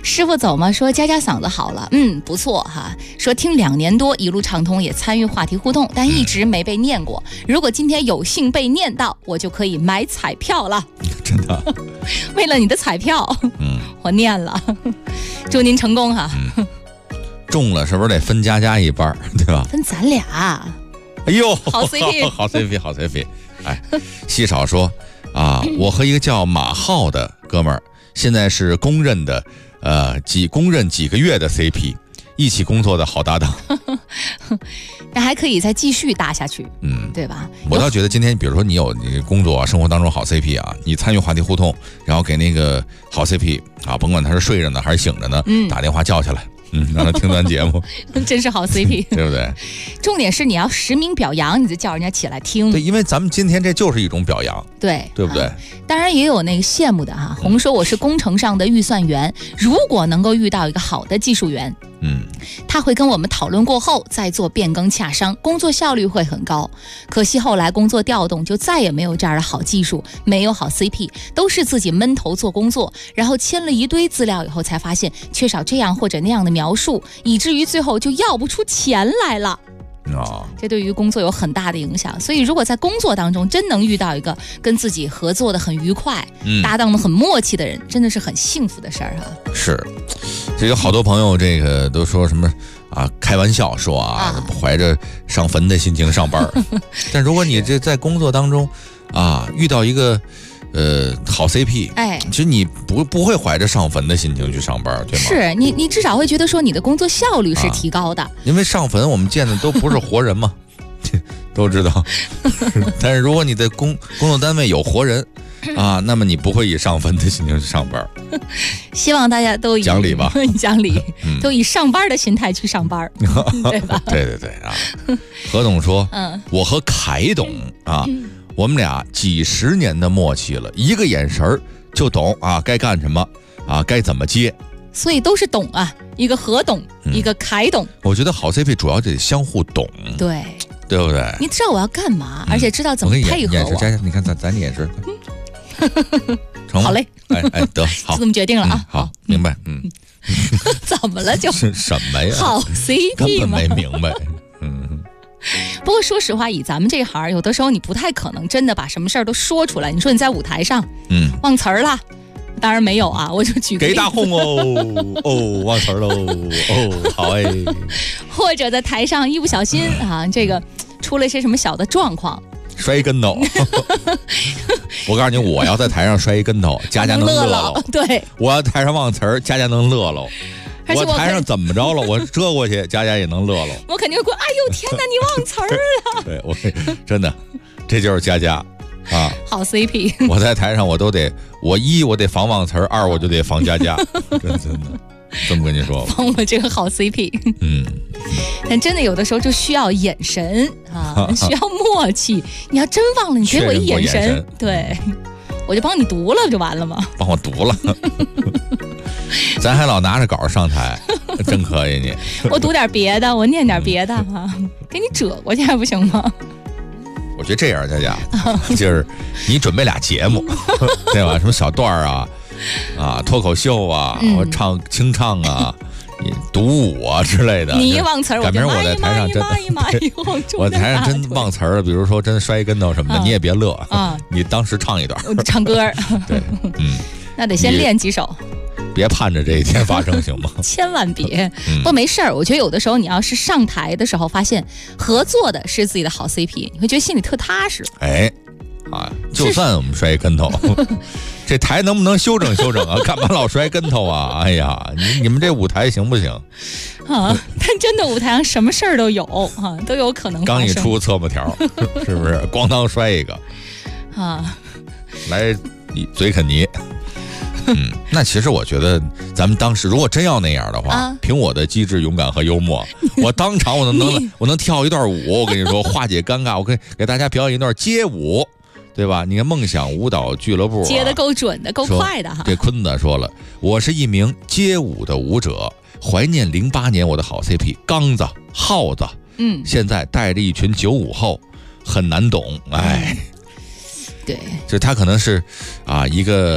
师傅走吗？说佳佳嗓子好了，不错哈。说听2年多，一路畅通，也参与话题互动，但一直没被念过。如果今天有幸被念到，我就可以买彩票了。 真的？ 为了你的彩票，我念了，祝您成功哈。 中了是不是得分佳佳一半，对吧？ 分咱俩。 哎呦， 好 CP， 好 CP， 好 CP。哎，稀少说啊，我和一个叫马浩的哥们儿，现在是公认几个月的 CP， 一起工作的好搭档。 那还可以再继续搭下去，对吧？ 我倒觉得今天，比如说你有你工作生活当中好 CP 啊，你参与话题互动，然后给那个好 CP 啊，甭管他是睡着呢还是醒着呢，打电话叫起来。让他听咱节目。 真是好 CP， 对不对？ 重点是你要实名表扬，你再叫人家起来听。 对，因为咱们今天这就是一种表扬， 对不对？ 当然也有那个羡慕的哈。红说我是工程上的预算员，如果能够遇到一个好的技术员，他会跟我们讨论过后再做变更洽商，工作效率会很高。可惜后来工作调动，就再也没有这样的好技术，没有好 CP， 都是自己闷头做工作，然后签了一堆资料以后才发现缺少这样或者那样的描述，以至于最后就要不出钱来了。这对于工作有很大的影响，所以如果在工作当中真能遇到一个跟自己合作的很愉快、搭档的很默契的人，真的是很幸福的事儿啊。 是，这有好多朋友这个都说什么啊，开玩笑说啊，怀着上坟的心情上班但如果你这在工作当中啊遇到一个好 CP， 其实你不会怀着上坟的心情去上班，对吗？是你至少会觉得说你的工作效率是提高的， 因为上坟我们见的都不是活人嘛，都知道。但是如果你的工作单位有活人啊，那么你不会以上坟的心情去上班。 希望大家都以讲理吧， 讲理，都以上班的心态去上班，对吧？ 对啊。何董说，我和凯董啊。我们俩几十年的默契了，一个眼神就懂啊，该干什么啊，该怎么接， 所以都是懂啊，一个何董，一个凯董。 我觉得好 CP 主要得相互懂， 对不对？ 你知道我要干嘛，而且知道怎么配合我。 眼神加，你看咱眼神，成吗？ 好嘞， 哎，得好， 就这么决定了啊。 好，明白， 怎么了就？ 是什么呀？ 好 CP 吗？ 根本没明白。 不过说实话，以咱们这行，有的时候你不太可能真的把什么事儿都说出来。你说你在舞台上，忘词儿了，当然没有啊，我就举个例子， 给大红哦，忘词儿喽，好哎。 或者在台上一不小心这个出了一些什么小的状况， 摔一跟头。我告诉你，我要在台上摔一跟头，佳佳能乐喽。 对， 我要台上忘词儿，佳佳能乐喽。我台上怎么着了？我遮过去，佳佳也能乐了。 我肯定会哎呦天哪，你忘词儿了。 对，我真的，这就是佳佳啊， 好 CP。 我在台上我得防忘词儿，二我就得防佳佳，真的这么跟你说。 防我这个好 CP。但真的有的时候就需要眼神啊，需要默契。你要真忘了，你给我一眼神，对，我就帮你读了，不就完了吗？ 帮我读了。咱还老拿着稿上台，真可以你。 我读点别的，我念点别的哈，给你折过去还不行吗？ 我觉得这样，佳佳，就是你准备俩节目，对吧？什么小段啊，脱口秀啊，我清唱啊，你独舞啊之类的。 你一忘词儿， 赶明儿我在台上真，我台上真忘词儿了，比如说真摔一跟头什么的，你也别乐啊，你当时唱一段， 唱歌。 对， 那得先练几首。 别盼着这一天发生，行吗？ 千万别。不过没事儿，我觉得有的时候你要是上台的时候发现合作的是自己的好 CP， 你会觉得心里特踏实。 就算我们摔一跟头，这台能不能修整修整啊？干嘛老摔跟头啊？哎呀，你们这舞台行不行？ 但真的舞台上什么事儿都有都有可能发生。 刚一出侧幕条，是不是？咣当摔一个来嘴肯尼。那其实我觉得咱们当时如果真要那样的话，凭我的机智、勇敢和幽默，我当场我能跳一段舞，我跟你说化解尴尬，我可以给大家表演一段街舞，对吧？你看梦想舞蹈俱乐部接得够准的，够快的哈。 这坤子说了，我是一名街舞的舞者，怀念08年我的好 CP 刚子、耗子，现在带着一群95后，很难懂，哎， 对， 就他可能是一个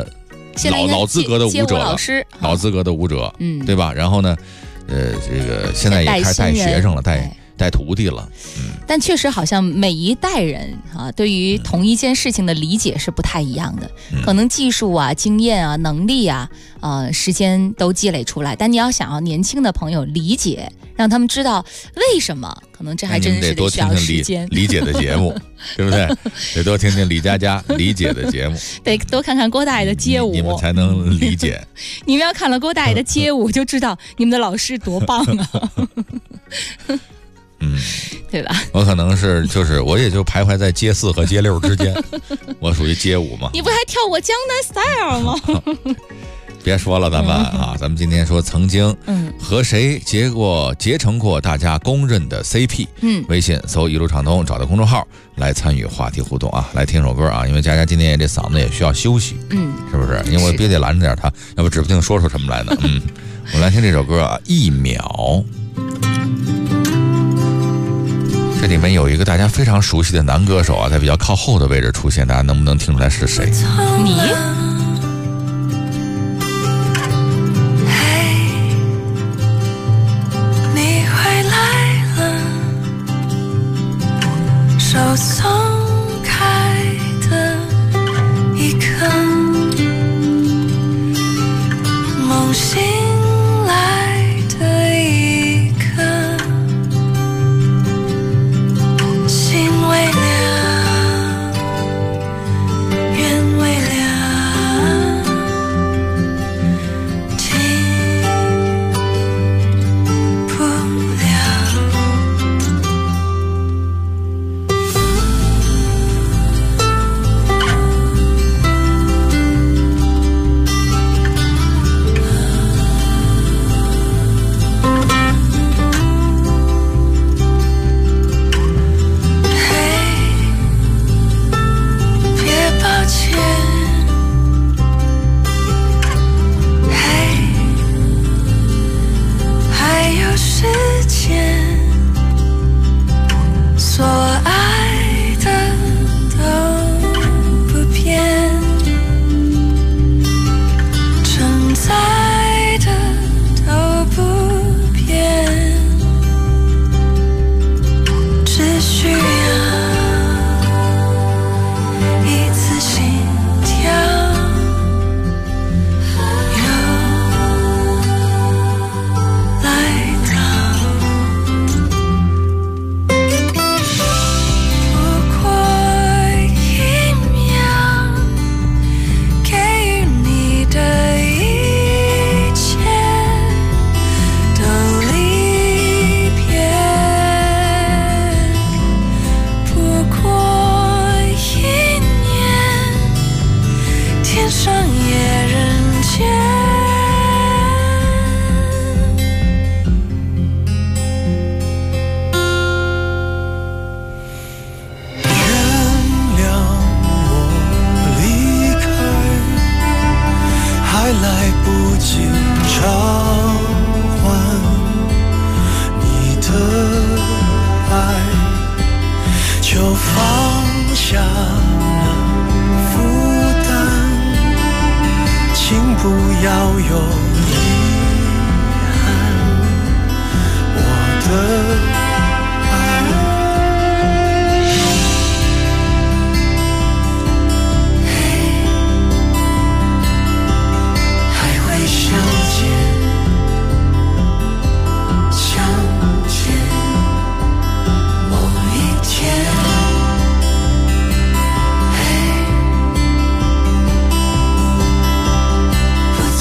老资格的舞者了，老资格的舞者，对吧？然后呢，这个现在也开始带学生了，带徒弟了。 但确实好像每一代人啊，对于同一件事情的理解是不太一样的，可能技术啊、经验啊、能力啊，时间都积累出来。但你要想要年轻的朋友理解，让他们知道为什么，可能这还真是得需要时间。 理解的节目，对不对？得多听听李佳佳理解的节目， 得多看看郭大爷的街舞， 你们才能理解。 你们要看了郭大爷的街舞，就知道你们的老师多棒啊！对吧？ 我可能我也就徘徊在街4和街6之间，我属于街舞嘛。 你不还跳过江南 style 吗？ 别说了，咱们今天说曾经和谁结成过大家公认的 CP。微信搜一路畅通，找到公众号来参与话题互动啊，来听首歌啊，因为佳佳今天这嗓子也需要休息，是不是？因为我必须得拦着点他，要不指不定说出什么来呢。我们来听这首歌啊，1秒。这里面有一个大家非常熟悉的男歌手啊，在比较靠后的位置出现，大家能不能听出来是谁？ 你？ 你回来了，手松开的一刻，梦醒来的一刻。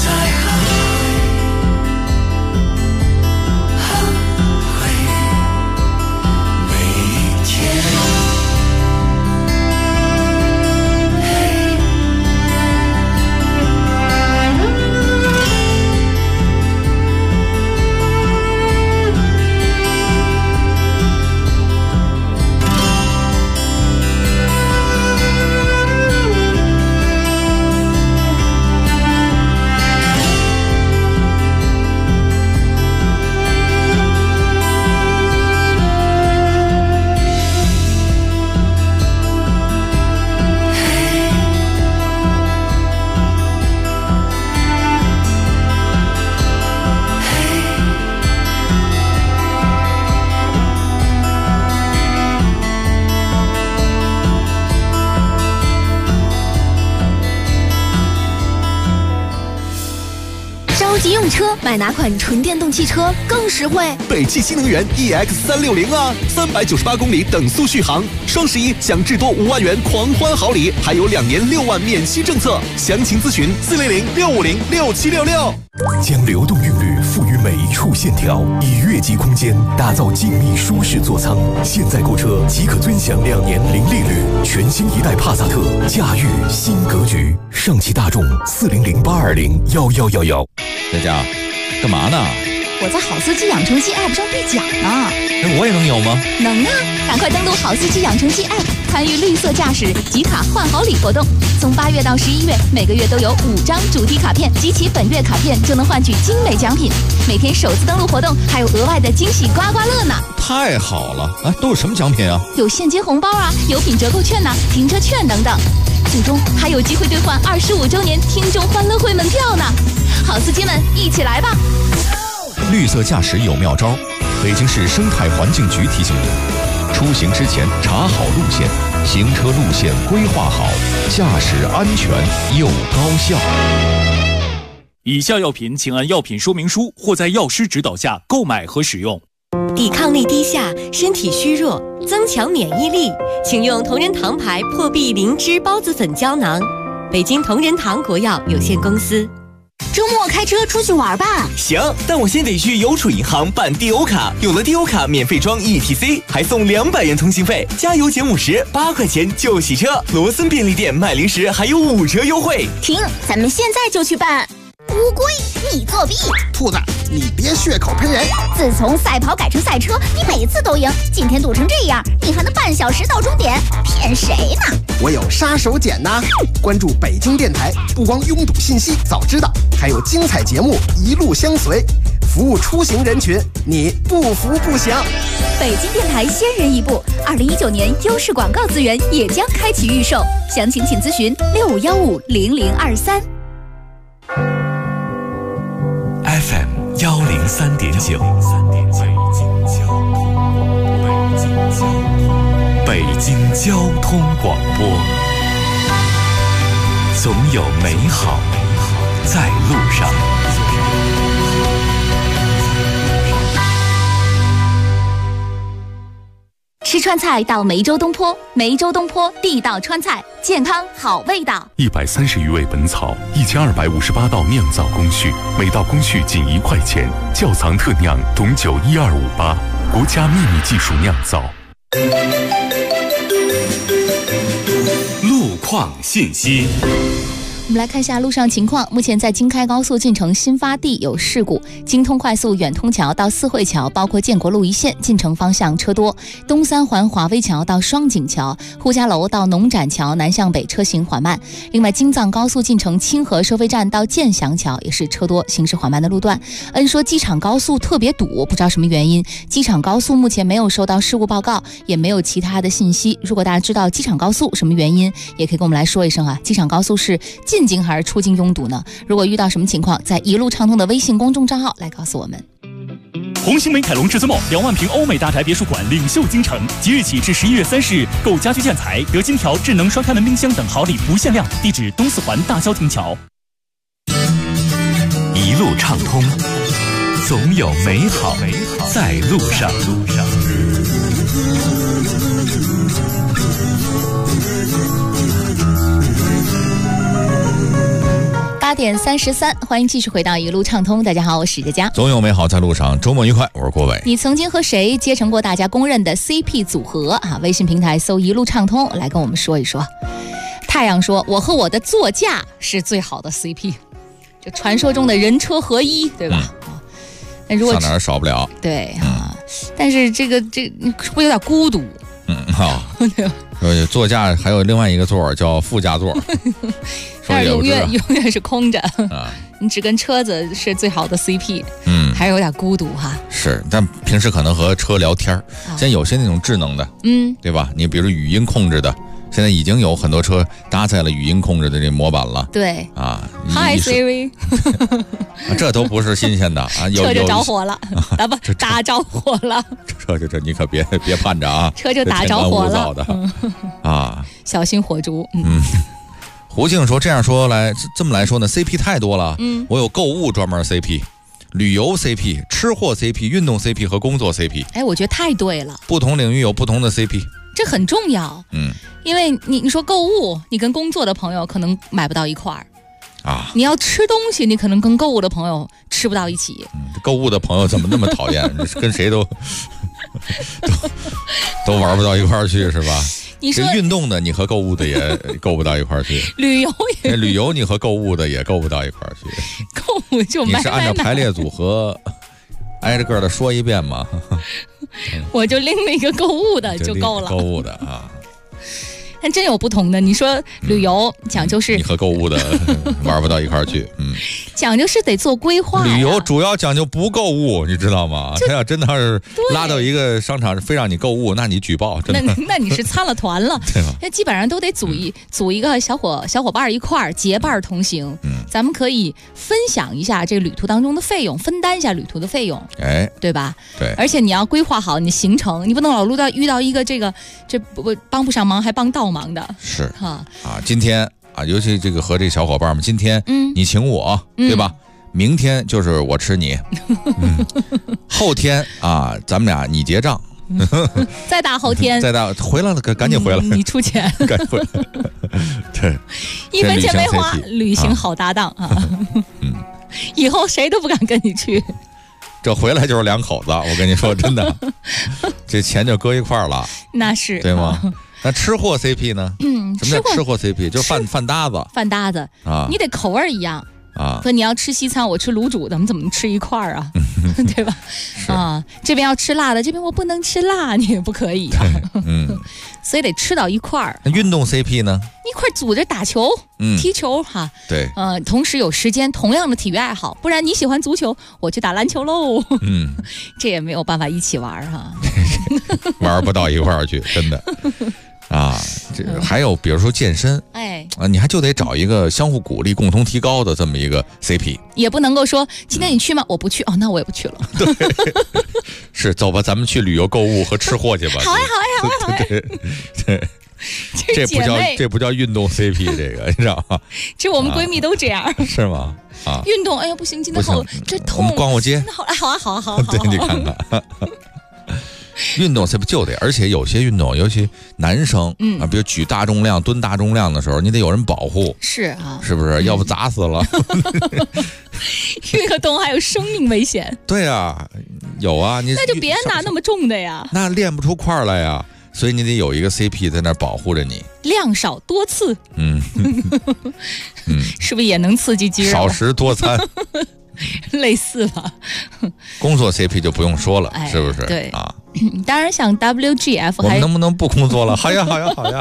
后悔。 级用车买哪款纯电动汽车更实惠？ 北汽新能源 EX360啊，398公里等速续航，双11享至多5万元狂欢好礼，还有2年6万免息政策。详情咨询400-650-6766。 将流动韵律赋予每一处线条，以越级空间打造静谧舒适座舱。现在购车即可尊享2年零利率，全新一代帕萨特，驾驭新格局。上汽大众400-820-1111。 在家干嘛呢？ 我在好司机养成记 App 上兑奖呢。 那我也能有吗？ 能啊！赶快登录好司机养成记 App， 参与绿色驾驶集卡换好礼活动。从8月到11月，每个月都有5张主题卡片，集齐本月卡片就能换取精美奖品。每天首次登录活动还有额外的惊喜刮刮乐呢！ 太好了！啊，都有什么奖品啊？ 有现金红包啊，油品折扣券呐、停车券等等。最终还有机会兑换25周年听众欢乐会门票呢！好司机们，一起来吧！ 绿色驾驶有妙招，北京市生态环境局提醒您：出行之前查好路线，行车路线规划好，驾驶安全又高效。 以下药品请按药品说明书或在药师指导下购买和使用。 抵抗力低下，身体虚弱，增强免疫力，请用同仁堂牌破壁灵芝孢子粉胶囊。北京同仁堂国药有限公司。 周末开车出去玩吧。 行，但我先得去邮储银行办低欧卡，有了低欧卡免费装 ETC， 还送200元通行费，加油减50，8块钱就洗车。罗森便利店买零食还有5折优惠。 停，咱们现在就去办。乌龟，你作弊！ 兔子，你别血口喷人！ 自从赛跑改成赛车，你每次都赢，今天堵成这样，你还能半小时到终点，骗谁呢？ 我有杀手锏呐！关注北京电台，不光拥堵信息早知道，还有精彩节目一路相随，服务出行人群，你不服不行。 北京电台先人一步，2019年优势广告资源也将开启预售，详情请咨询65150023。 FM 103.9，北京交通广播，总有美好在路上。 吃川菜到梅州东坡，梅州东坡地道川菜，健康好味道。 130余味本草，1258道酿造工序，每道工序仅1块钱，窖藏特酿，董酒12588，国家秘密技术酿造。 路况信息。 我们来看一下路上情况。目前在京开高速进城新发地有事故，京通快速远通桥到四惠桥，包括建国路一线进城方向车多；东三环华威桥到双井桥、呼家楼到农展桥南向北车行缓慢。另外，京藏高速进城清河收费站到建祥桥也是车多，行驶缓慢的路段。恩说机场高速特别堵，不知道什么原因。机场高速目前没有收到事故报告，也没有其他的信息。如果大家知道机场高速什么原因，也可以跟我们来说一声啊。机场高速是进京还是出京拥堵呢？如果遇到什么情况，在一路畅通的微信公众账号来告诉我们。 红星美凯龙至尊梦2万平欧美大宅别墅馆领袖京城，即日起至11月30日，购家居建材得金条、智能双开门冰箱等好礼不限量。地址东四环大郊亭桥。 一路畅通，总有美好在路上。 8点33，欢迎继续回到一路畅通。大家好，我是佳佳。 总有美好在路上，周末愉快。我是郭伟。 你曾经和谁结成过大家公认的 CP 组合啊？微信平台搜一路畅通来跟我们说一说。太阳说，我和我的座驾是最好的 CP， 就传说中的人车合一，对吧？那如果上哪儿少不了。 对啊，但是这不有点孤独？ 好。座驾还有另外一个座叫副驾座， 但是永远是空着啊。你只跟车子是最好的 CP， 还有点孤独哈。 是，但平时可能和车聊天现在有些那种智能的，对吧？你比如语音控制的，现在已经有很多车搭载了语音控制的这模板了。 对啊 ，Hi Siri， 这都不是新鲜的啊， 车就着火了啊，不打着火了。 这你可别盼着啊， 车就打着火了啊， 小心火烛。 胡静说这样说来这么来说呢 ，CP 太多了。我有购物专门 CP， 旅游 CP， 吃货 CP， 运动 CP 和工作 CP。 哎，我觉得太对了。 不同领域有不同的 CP， 这很重要。因为你说购物，你跟工作的朋友可能买不到一块儿。你要吃东西，你可能跟购物的朋友吃不到一起。 购物的朋友怎么那么讨厌？跟谁都玩不到一块儿去，是吧？ 你说运动的，你和购物的也够不到一块儿去。 旅游你和购物的也够不到一块儿去。 购物就你是按照排列组合挨着个的说一遍吗？ 我就拎了一个购物的就够了。 购物的啊。 但真有不同的，你说旅游讲究是你和购物的玩不到一块儿去， 讲究是得做规划。 旅游主要讲究不购物，你知道吗？他要真的是拉到一个商场非让你购物，那你举报，真的。 那你是参了团了， 对吧？ 那基本上都得组一个小伙伴一块儿结伴同行。咱们可以分享一下这个旅途当中的费用，分担一下旅途的费用，对吧？ 对。 而且你要规划好你行程，你不能老遇到一个这不帮不上忙还帮倒忙的。 是今天尤其这个和这小伙伴们，今天你请我，对吧？明天就是我吃你，后天咱们俩你结账， 再大后天， 回来了，赶紧回来， 你出钱， 赶紧回来，对 ，1分钱没花，旅行好搭档以后谁都不敢跟你去。 这回来就是两口子，我跟你说真的，这钱就搁一块儿了， 那是对吗？那吃货 CP 呢？什么叫吃货 CP？ 就是饭搭子。饭搭子你得口味一样说你要吃西餐，我吃卤煮的，我们怎么能吃一块儿啊？对吧？这边要吃辣的，这边我不能吃辣，你也不可以。所以得吃到一块儿。 运动 CP 呢？ 一块组着打球、踢球对。 同时有时间，同样的体育爱好，不然你喜欢足球，我去打篮球喽。这也没有办法一起玩玩不到一块儿去，真的。这还有比如说健身，你还就得找一个相互鼓励、共同提高的这么一个 CP， 也不能够说今天你去吗？我不去那我也不去了。 对，是走吧，咱们去旅游、购物和吃货去吧。 好呀。 对，这不叫运动 CP， 这个你知道吗？ 这我们闺蜜都这样， 是吗？ 运动，哎呀不行，今天好这痛， 我们逛逛街。 好。 对，你看看。运动 CP 就得，而且有些运动，尤其男生比如举大重量、蹲大重量的时候，你得有人保护， 是不是？要不砸死了。 运动还有生命危险。 对有那就别拿那么重的呀， 那练不出块儿来呀。所以你得有一个 CP 在那保护着你， 量少多次，是不是也能刺激肌肉？ 少食多餐， 类似吧。 工作 CP 就不用说了，是不是？ 对当然像 WGF 我们能不能不工作了？好呀。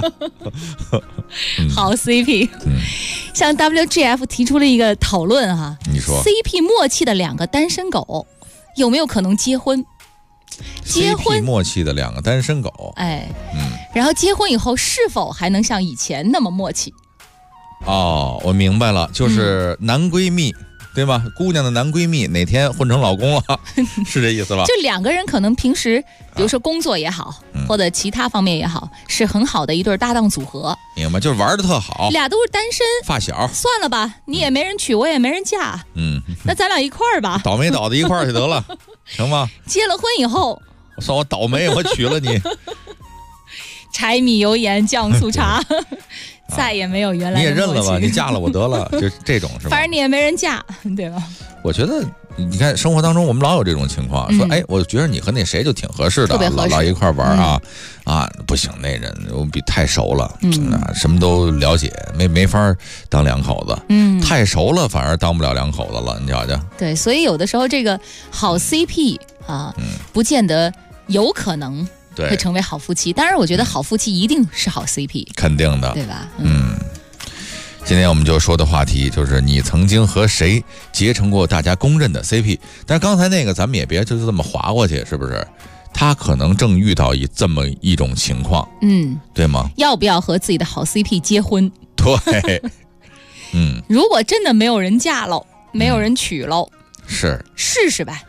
好 CP，像 WGF 提出了一个讨论你说 CP 默契的两个单身狗有没有可能结婚 ？CP 默契的两个单身狗， 然后结婚以后是否还能像以前那么默契？ 我明白了，就是男闺蜜。对吧？姑娘的男闺蜜哪天混成老公了，是这意思吧？ 就两个人可能平时，比如说工作也好，或者其他方面也好，是很好的一对搭档组合。 明白，就是玩的特好。 俩都是单身， 发小。 算了吧，你也没人娶，我也没人嫁。那咱俩一块儿吧。 倒霉倒的一块儿去得了，行吗？ 结了婚以后， 算我倒霉，我娶了你。 柴米油盐酱醋茶。再也没有原来的你也认了吧，你嫁了我得了，就这种是吧？ 反正你也没人嫁，对吧？ 我觉得你看生活当中我们老有这种情况，说我觉得你和那谁就挺合适的，老一块玩不行，那人我比太熟了，什么都了解，没法当两口子，太熟了反而当不了两口子了，你瞧瞧。 对，所以有的时候这个好 CP 不见得有可能会成为好夫妻，当然我觉得好夫妻一定是好 CP， 肯定的， 对吧？ 今天我们就说的话题就是你曾经和谁结成过大家公认的 CP， 但是刚才那个咱们也别就这么划过去，是不是？他可能正遇到这么一种情况，对吗？ 要不要和自己的好 CP 结婚？ 对， 如果真的没有人嫁喽，没有人娶喽， 试试呗。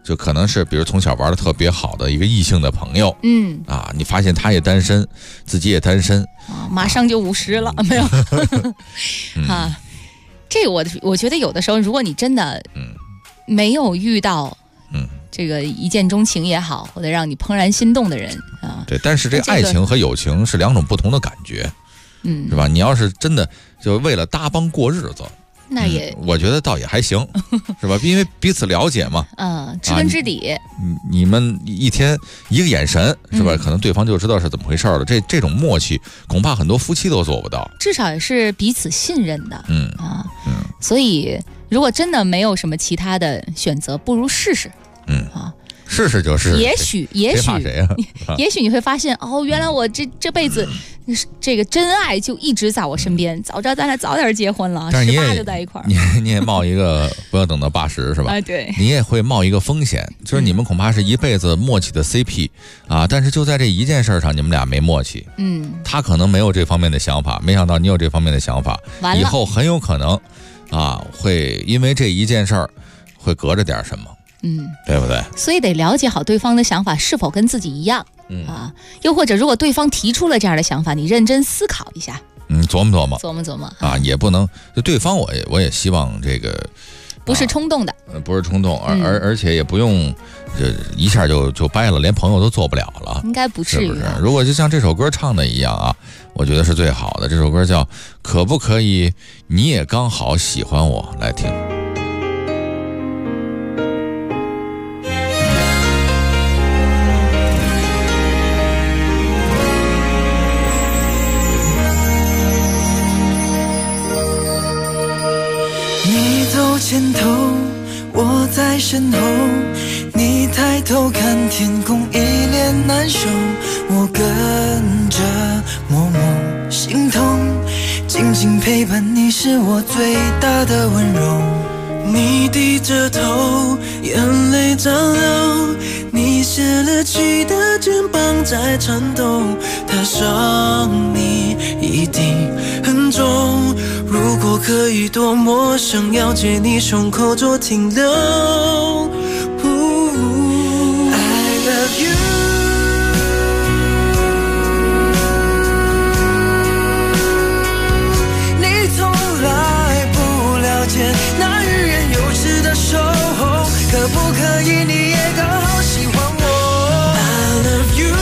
就可能是比如从小玩的特别好的一个异性的朋友，你发现他也单身，自己也单身， 马上就50了，没有啊？这我觉得有的时候，如果你真的没有遇到这个一见钟情也好，或者让你怦然心动的人啊， 对，但是这爱情和友情是2种不同的感觉，是吧？你要是真的就为了搭帮过日子。 那也， 我觉得倒也还行，是吧？因为彼此了解嘛， 知根知底。 你们一天一个眼神，是吧？可能对方就知道是怎么回事了。这种默契，恐怕很多夫妻都做不到。 至少也是彼此信任的，所以，如果真的没有什么其他的选择，不如试试， 试试就是。 也许谁怕谁啊？ 也许你会发现，原来我这辈子。这个真爱就一直在我身边，早知道咱俩早点结婚了，18就在一块儿。 你也冒一个不要等到80是吧？ 对， 你也会冒一个风险，就是你们恐怕是一辈子默契的 CP 啊，但是就在这一件事上，你们俩没默契。他可能没有这方面的想法，没想到你有这方面的想法，以后很有可能会因为这一件事儿会隔着点什么。对不对？ 所以得了解好对方的想法是否跟自己一样，又或者如果对方提出了这样的想法，你认真思考一下， 琢磨也不能对方我也希望这个不是冲动的， 不是冲动，而且也不用一下就掰了，连朋友都做不了了， 应该不至于， 是不是？如果就像这首歌唱的一样我觉得是最好的。这首歌叫《可不可以你也刚好喜欢我》，来听。 走前头，我在身后，你抬头看天空，一脸难受，我跟着默默心痛，静静陪伴你是我最大的温柔。你低着头，眼泪长流，你泄了气的肩膀在颤抖，踏上你一定很重，如果可以，多么想要借你胸口做停留。I love you。你从来不了解那欲言又止的守候，可不可以你也刚好喜欢我 ？I love you。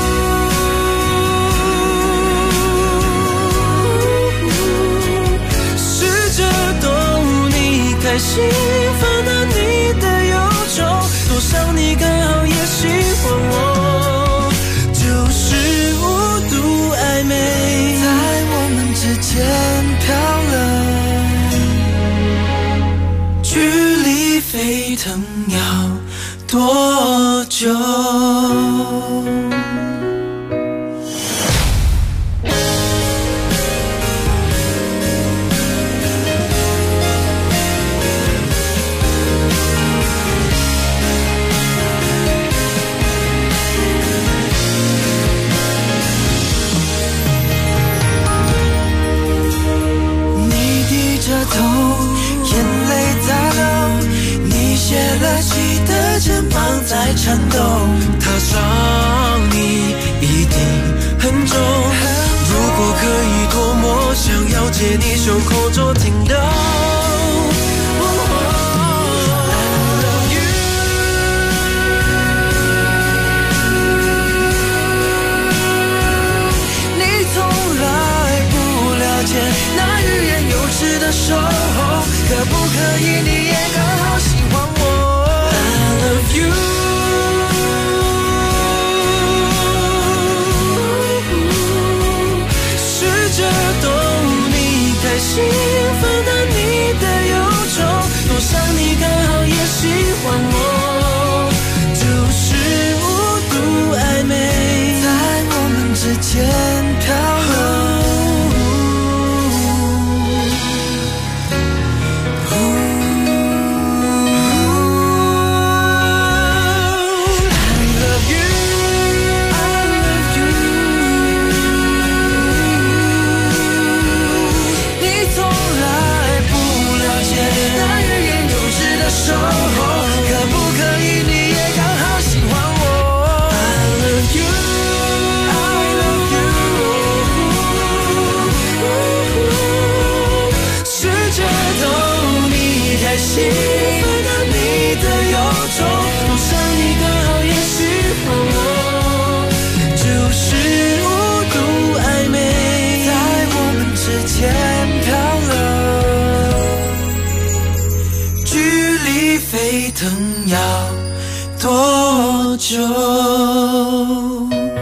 太兴奋了你的忧愁，多想你刚好也喜欢我，就是无度暧昧在我们之间飘了，距离沸腾要多久？头，眼泪在流，你泄了气的肩膀在颤抖，踏上你一定很重，如果可以，多么想要借你胸口做停留。你从来不了解那欲言又止的守候，可不可以你也刚好喜欢我 I love you。 试着懂你太兴奋的你的忧愁，多想你刚好也喜欢我，就是无度暧昧在我们之间飘了。 喜欢你的忧愁，路上你刚好也喜欢我，就是无度暧昧在我们之间漂流，距离沸腾要多久？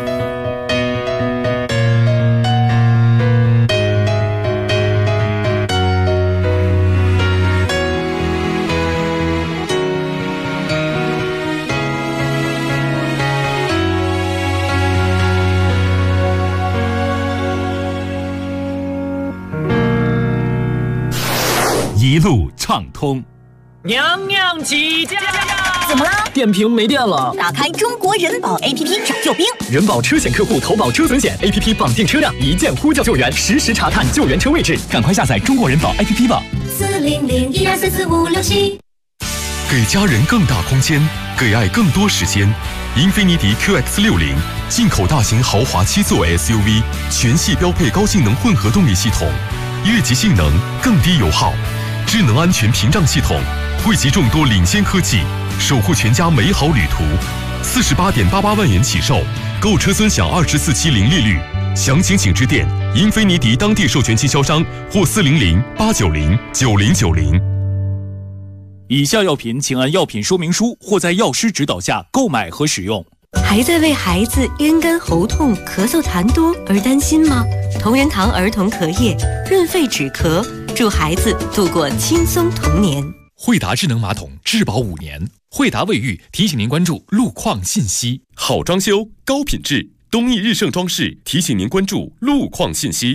一路畅通。 娘娘起驾！ 怎么了？ 电瓶没电了。 打开中国人保 APP 找救兵。 人保车险客户投保车损险 APP 绑定车辆，一键呼叫救援，实时查看救援车位置。赶快下载中国人保 APP 吧。 40012444567。 给家人更大空间，给爱更多时间。英菲尼迪 QX60进口大型豪华7座 SUV， 全系标配高性能混合动力系统，越级性能更低油耗，智能安全屏障系统，汇集众多领先科技，守护全家美好旅途。48.88万元起售，购车尊享24期零利率。详情请致电英菲尼迪当地授权经销商或400-890-9090。 以下药品请按药品说明书或在药师指导下购买和使用。 还在为孩子咽干喉痛、咳嗽痰多而担心吗？同仁堂儿童咳液润肺止咳，祝孩子度过轻松童年。 惠达智能马桶质保5年。惠达卫浴提醒您关注路况信息。 好装修，高品质，东义日盛装饰提醒您关注路况信息。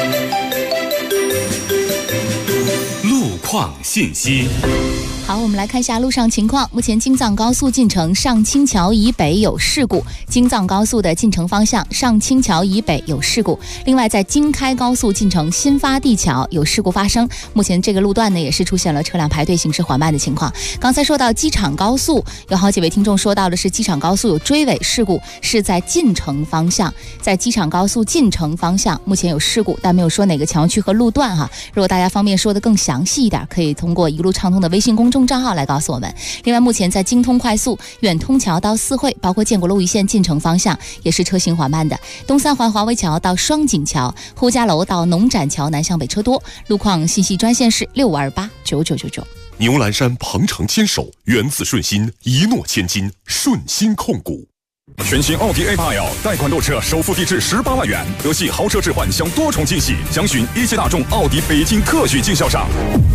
路况信息。 好，我们来看一下路上情况。目前京藏高速进城上清桥以北有事故，京藏高速的进城方向上清桥以北有事故。另外，在京开高速进城新发地桥有事故发生，目前这个路段呢也是出现了车辆排队行驶缓慢的情况。刚才说到机场高速，有好几位听众说到的是机场高速有追尾事故，是在进城方向，在机场高速进城方向目前有事故，但没有说哪个桥区和路段哈。如果大家方便说的更详细一点，可以通过一路畅通的微信公众账号来告诉我们。另外，目前在京通快速远通桥到四惠，包括建国路一线进城方向也是车行缓慢的。东三环华威桥到双井桥、呼家楼到农展桥南向北车多。路况信息专线是65289999。 牛栏山鹏程牵手，源自顺心，一诺千金，顺心控股。 全新奥迪 A8L 贷款购车首付低至18万元，德系豪车置换享多重惊喜，详询一汽大众奥迪北京特许经销商。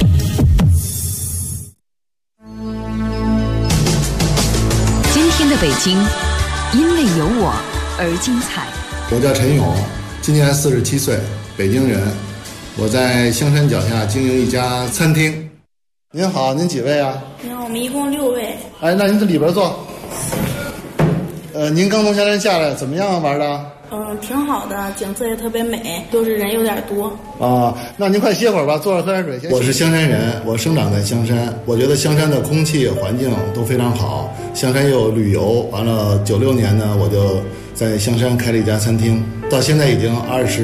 今天的北京，因为有我而精彩。 我叫陈勇，今年47岁，北京人。我在香山脚下经营一家餐厅。您好，您几位啊？ 您好，我们一共6位。 哎，那您在里边坐。您刚从香山下来，怎么样玩的？ 挺好的，景色也特别美，就是人有点多。 啊，那您快歇会儿吧，坐着喝点水。我是香山人，我生长在香山，我觉得香山的空气环境都非常好。香山又有旅游，完了96年呢，我就在香山开了一家餐厅，到现在已经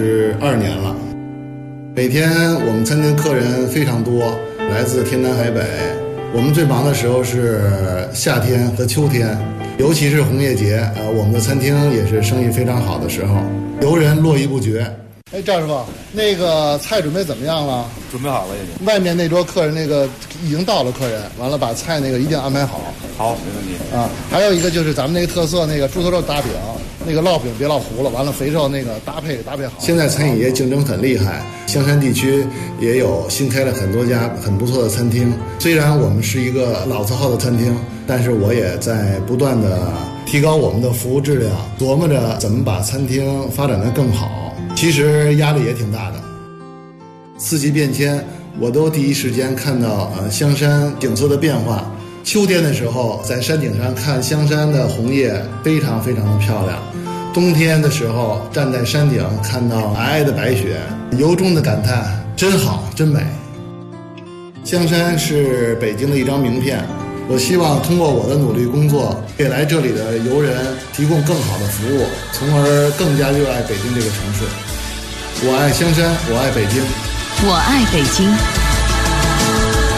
22年了。每天我们餐厅客人非常多，来自天南海北。我们最忙的时候是夏天和秋天，尤其是红叶节，我们的餐厅也是生意非常好的时候，游人络绎不绝。哎，赵师傅，那个菜准备怎么样了？ 准备好了已经。 外面那桌客人那个已经到了客人，完了把菜那个一定安排好。 好，没问题。 啊，还有一个就是咱们那个特色那个猪头肉大饼，那个烙饼别烙糊了，完了肥肉那个搭配好。现在餐饮业竞争很厉害，香山地区也有新开了很多家很不错的餐厅。虽然我们是一个老字号的餐厅，但是我也在不断的提高我们的服务质量，琢磨着怎么把餐厅发展得更好。其实压力也挺大的，四季变迁，我都第一时间看到香山景色的变化。秋天的时候，在山顶上看香山的红叶，非常非常的漂亮。冬天的时候，站在山顶看到皑皑的白雪，由衷的感叹：真好，真美。香山是北京的一张名片，我希望通过我的努力工作，给来这里的游人提供更好的服务，从而更加热爱北京这个城市。我爱香山，我爱北京， 我爱北京。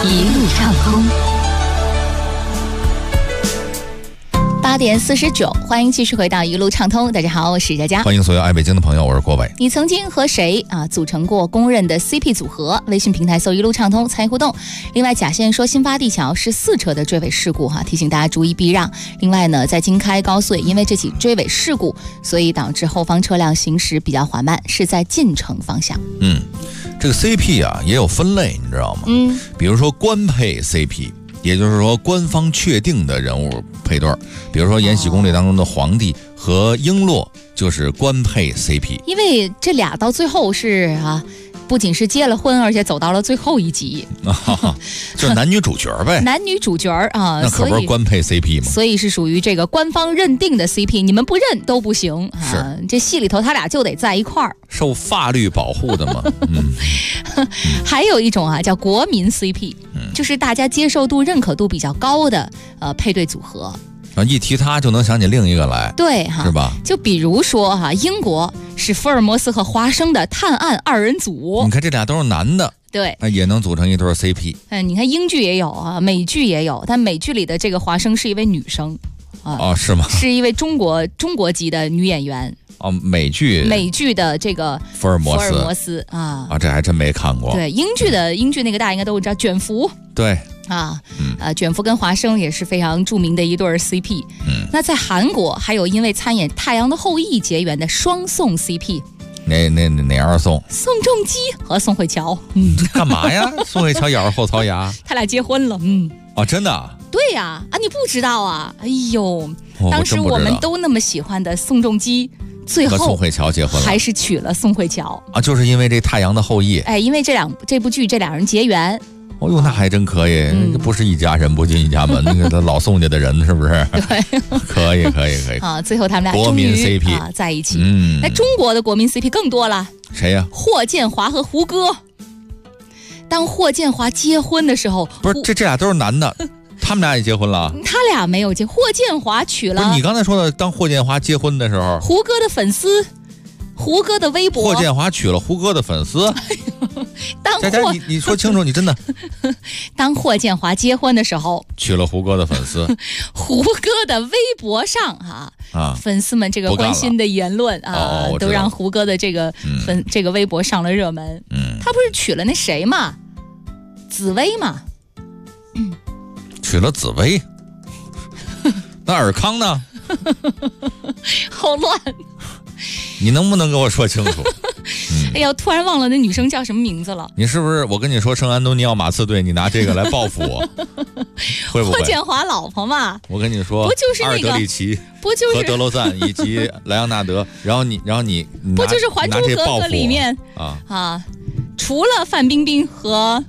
一路畅通。8点49，欢迎继续回到一路畅通。大家好，我是佳佳。 欢迎所有爱北京的朋友，我是郭伟。 你曾经和谁组成过公认的 CP 组合？微信平台搜一路畅通参与互动。另外，贾先生说新发地桥是4车的追尾事故提醒大家注意避让。另外呢，在京开高速也因为这起追尾事故，所以导致后方车辆行驶比较缓慢，是在进城方向。 这个 CP 也有分类，你知道吗？比如说官配 CP。也就是说，官方确定的人物配对，比如说《延禧攻略》当中的皇帝和璎珞就是官配 CP， 因为这俩到最后是不仅是结了婚，而且走到了最后一集， 就是男女主角呗。 男女主角那可不是官配 CP 吗？ 所以是属于这个官方认定的 CP， 你们不认都不行是这戏里头他俩就得在一块儿， 受法律保护的嘛。 还有一种叫国民 CP，就是大家接受度、认可度比较高的配对组合。 一提他就能想起另一个来， 对是吧？ 就比如说英国是福尔摩斯和华生的探案2人组， 你看这俩都是男的， 对， 也能组成一对 CP。 你看英剧也有美剧也有，但美剧里的这个华生是一位女生是吗？ 是一位中国籍的女演员。 美剧的这个福尔摩斯这还真没看过。 对，英剧那个大家应该都知道，卷福。 对卷福跟华生也是非常著名的一对 CP。那在韩国还有因为参演《太阳的后裔》结缘的双宋 CP。 哪二宋？ 宋仲基和宋慧乔。 干嘛呀？宋慧乔咬着后槽牙。 他俩结婚了。 真的？ 对呀，你不知道啊？哎呦，当时我们都那么喜欢的宋仲基，最后和宋慧乔结婚了， 还是娶了宋慧乔就是因为这《太阳的后裔》。 因为这部剧这两人结缘。 那还真可以，不是一家人不进一家门，那个老宋家的人是不是？ 对， 可以最后他们俩国民 CP 在一起。那中国的国民 CP 更多了。 谁呀？ 霍建华和胡歌。当霍建华结婚的时候， 不是这俩都是男的，他们俩也结婚了。 他俩没有结，霍建华娶了。 不是你刚才说的，当霍建华结婚的时候， 胡歌的粉丝，胡歌的微博， 霍建华娶了胡歌的粉丝。你说清楚，你真的。 当霍建华结婚的时候， 娶了胡歌的粉丝。 胡歌的微博上粉丝们这个关心的言论都让胡歌的这个这个微博上了热门。他不是娶了那谁嘛，紫薇嘛。 娶了紫薇。那尔康呢？ 好乱。 你能不能给我说清楚？ 哎呀，突然忘了那女生叫什么名字了。 你是不是我跟你说圣安东尼奥马刺队，你拿这个来报复我？会不会？ 霍建华老婆嘛。 我跟你说， 不就是那个阿尔德里奇， 不就是和德罗赞以及莱昂纳德，然后你不就是《还珠格格》里面除了范冰冰和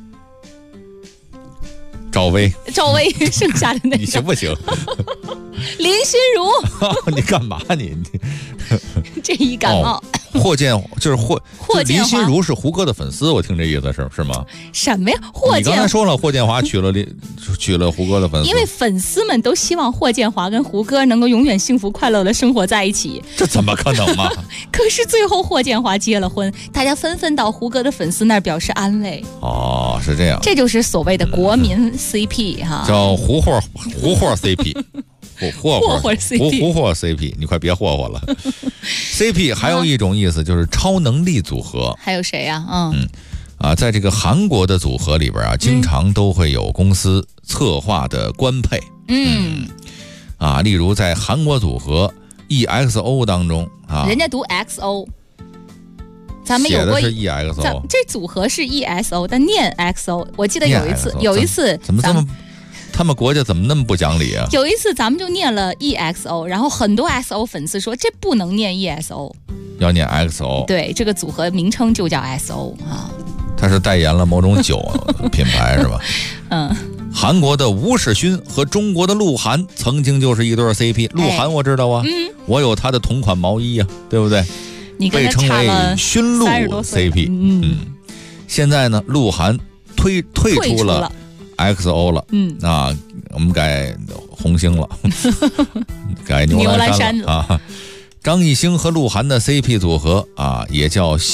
赵薇剩下的那个， 你行不行？ 林心如。 你干嘛你？ 这一感冒。 霍建林心如是胡歌的粉丝，我听这意思是吗？ 什么呀？ 你刚才说了，霍建华娶了胡歌的粉丝， 因为粉丝们都希望霍建华跟胡歌能够永远幸福快乐的生活在一起。 这怎么可能嘛？ 可是最后霍建华结了婚，大家纷纷到胡歌的粉丝那儿表示安慰。 是这样。 这就是所谓的国民 CP 叫胡霍 CP。霍霍 CP， 你快别霍霍了。CP 还有一种意思就是超能力组合。 还有谁呀？ 在这个韩国的组合里边经常都会有公司策划的官配。例如在韩国组合 EXO 当中人家读 XO， 咱们有过写的是 EXO， 这组合是 EXO， 但念 XO。我记得有一次， 怎么这么？他们国家怎么那么不讲理啊？ 有一次咱们就念了 EXO， 然后很多 XO 粉丝说这不能念 EXO， 要念 XO。 对，这个组合名称就叫 XO 他是代言了某种酒品牌是吧？韩国的吴世勋和中国的鹿晗曾经就是一对 CP。鹿晗我知道我有他的同款毛衣对不对？ 你跟他差了被称为勋鹿 CP。现在呢，鹿晗退出了 XO 了，我们改红星了，改牛栏山了。张艺兴和鹿晗的 CP 组合也叫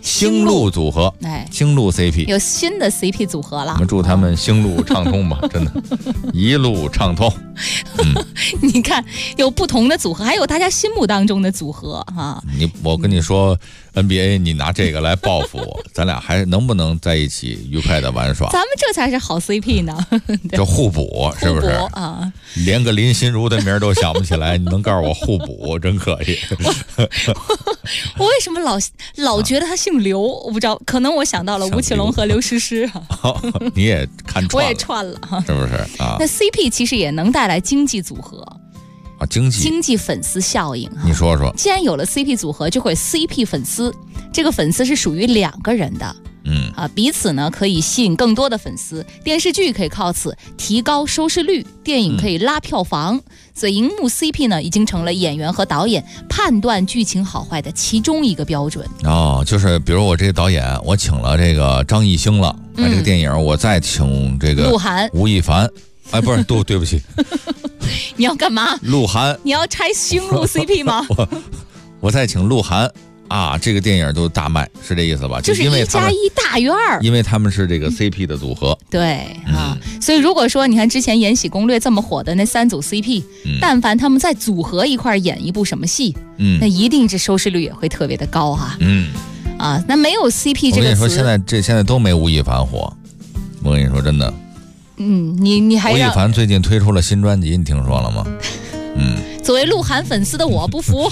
星路组合， 哎， 星路 CP 有新的 CP 组合了。 我们祝他们星路畅通吧，真的，一路畅通。 你看，有不同的组合，还有大家心目当中的组合哈。 我跟你说 ，NBA 你拿这个来报复我，咱俩还能不能在一起愉快的玩耍？ 咱们这才是好 CP 呢， 就互补，是不是？ 啊， 连个林心如的名都想不起来，你能告诉我互补，真可以。 我为什么老觉得他姓刘？我不知道，可能我想到了吴奇隆和刘诗诗。 你也看串了， 我也串了， 是不是啊？ 那 CP 其实也能带来经济组合啊，经济粉丝效应。 你说说， 既然有了 CP 组合，就会 CP 粉丝，这个粉丝是属于两个人的。彼此呢可以吸引更多的粉丝，电视剧可以靠此提高收视率，电影可以拉票房，所以荧幕 CP 呢已经成了演员和导演判断剧情好坏的其中一个标准。 就是比如我这个导演，我请了这个张艺兴了，这个电影我再请这个鹿晗、 吴亦凡，不是对不起， 你要干嘛？ 鹿晗， 你要拆星路 CP 吗？ 我再请鹿晗。这个电影都大卖，是这意思吧？ 就是1+1大于2， 因为他们是这个 CP 的组合。 对所以如果说你看之前《延禧攻略》这么火的那3组 CP，但凡他们再组合一块演一部什么戏，那一定是收视率也会特别的高哈。那没有 CP 这个词， 我跟你说，现在都没吴亦凡火。我跟你说真的， 你还吴亦凡最近推出了新专辑，你听说了吗？ 作为鹿晗粉丝的我不服。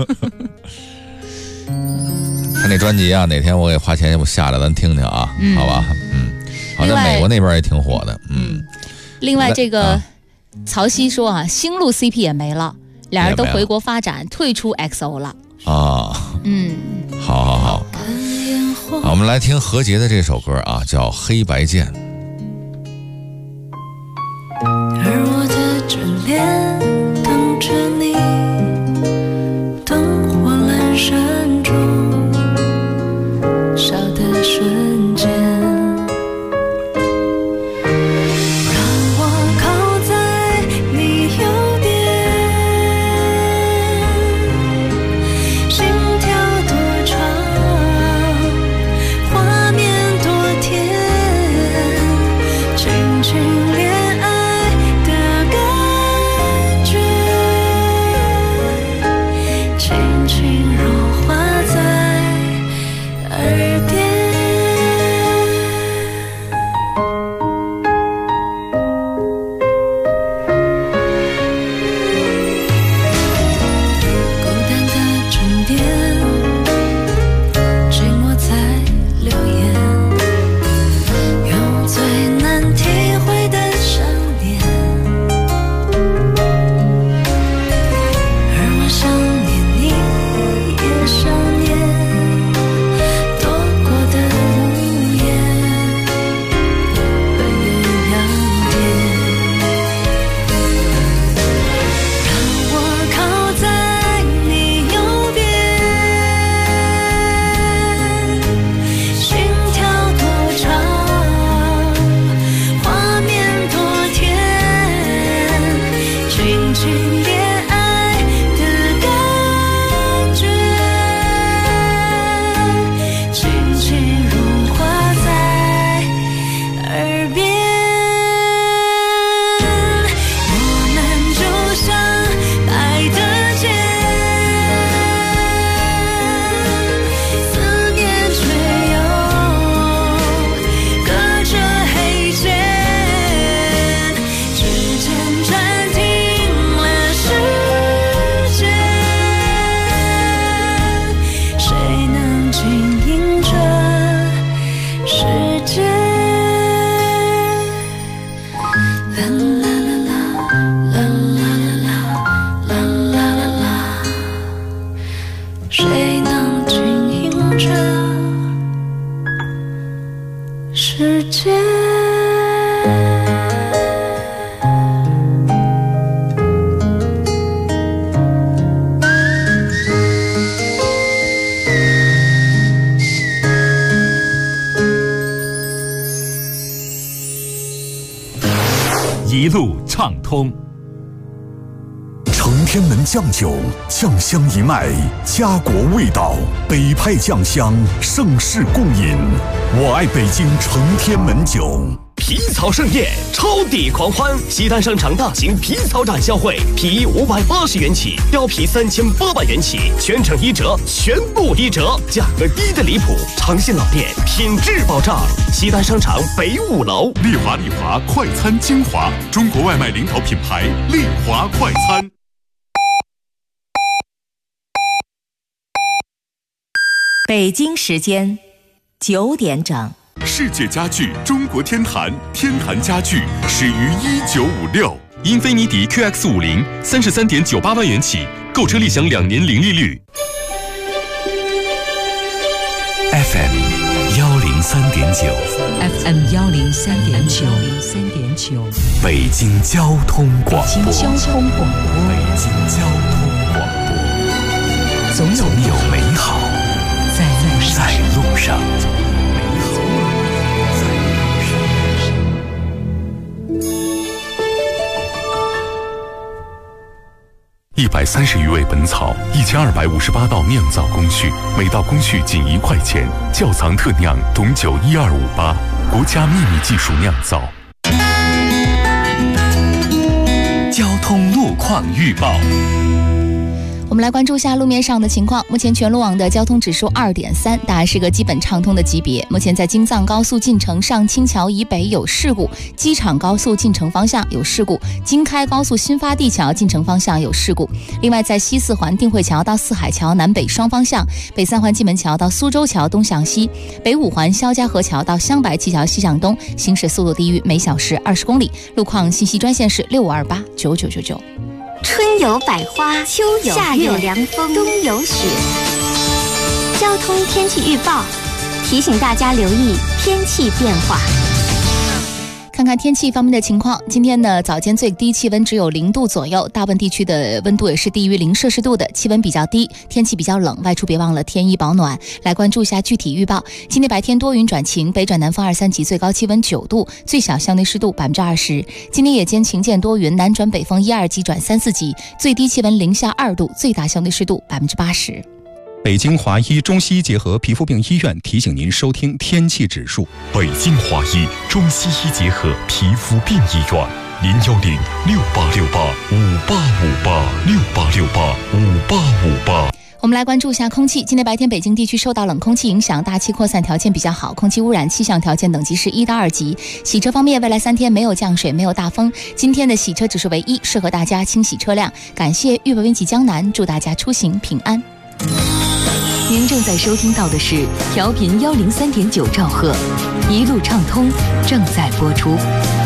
他那专辑啊，哪天我给花钱我下来咱听听啊，好吧？好像美国那边也挺火的。 另外这个曹曦说星路 CP 也没了，俩人都回国发展，退出 XO 了。 好，我们来听何洁的这首歌啊，叫《黑白键》。 而我的眷恋等着你，灯火阑珊中笑的瞬间，让我靠在你右边，心跳多长，画面多甜，轻轻恋爱的感觉，轻轻融化在耳边。孤单的沉淀，寂寞在流言，用最难体会的想念。而我想念你，也想念躲过的无言，半夜两点，让我靠在你右边，心跳多长，画面多甜，轻轻恋爱的感觉，轻轻融化在耳边。我们就像白的箭，思念却又隔着黑线，指尖暂停了时间，谁能经营这世界？啦啦啦啦啦啦啦啦啦啦，谁能经营这世界？ 一路畅通。 成天天门酱酒，酱香一脉，家国味道，北派酱香，盛世共饮。我爱北京成天门酒。 皮草盛宴，超抵狂欢！西单商场大型皮草展销会，皮衣580元起，貂皮3800元起，全程1折，全部1折，价格低的离谱。长信老店，品质保障。西单商场北5楼， 丽华快餐精华，中国外卖领导品牌丽华快餐。 北京时间9点整。 世界家具中国天坛，天坛家具始于1956。英菲尼迪 QX50 33.98万元起，购车立享2年零利率。 FM 103.9 103.9 北京交通广播。 北京交通广播，总有美好在路上。 130余味本草，1258道酿造工序，每道工序仅1块钱。窖藏特酿董酒12588，国家秘密技术酿造。 交通路况预报。 我们来关注一下路面上的情况。目前全路网的交通指数2.3，大概是个基本畅通的级别。目前在京藏高速进城上清桥以北有事故，机场高速进城方向有事故，京开高速新发地桥进城方向有事故。另外，在西4环定慧桥到四海桥南北双方向，北3环蓟门桥到苏州桥东向西，北5环肖家河桥到湘白旗桥西向东，行驶速度低于每小时20公里。路况信息专线是65289999。 春有百花，秋有夏有凉风，冬有雪。交通天气预报提醒大家留意天气变化。 看看天气方面的情况，今天呢，早间最低气温只有0度左右，大部分地区的温度也是低于0摄氏度的，气温比较低，天气比较冷，外出别忘了添衣保暖。来关注一下具体预报。今天白天多云转晴，北转南风2、3级，最高气温9度，最小相对湿度20%。今天夜间晴间多云，南转北风1、2级转3、4级，最低气温0下2度，最大相对湿度80%。 北京华医中西医结合皮肤病医院提醒您收听天气指数。 北京华医中西医结合皮肤病医院，0106868585868685858。 我们来关注一下空气。今天白天北京地区受到冷空气影响，大气扩散条件比较好，空气污染气象条件等级是1到2级。洗车方面，未来3天没有降水，没有大风，今天的洗车指数为1，适合大家清洗车辆。感谢豫北温集江南，祝大家出行平安。 您正在收听到的是调频103.9兆赫，一路畅通正在播出。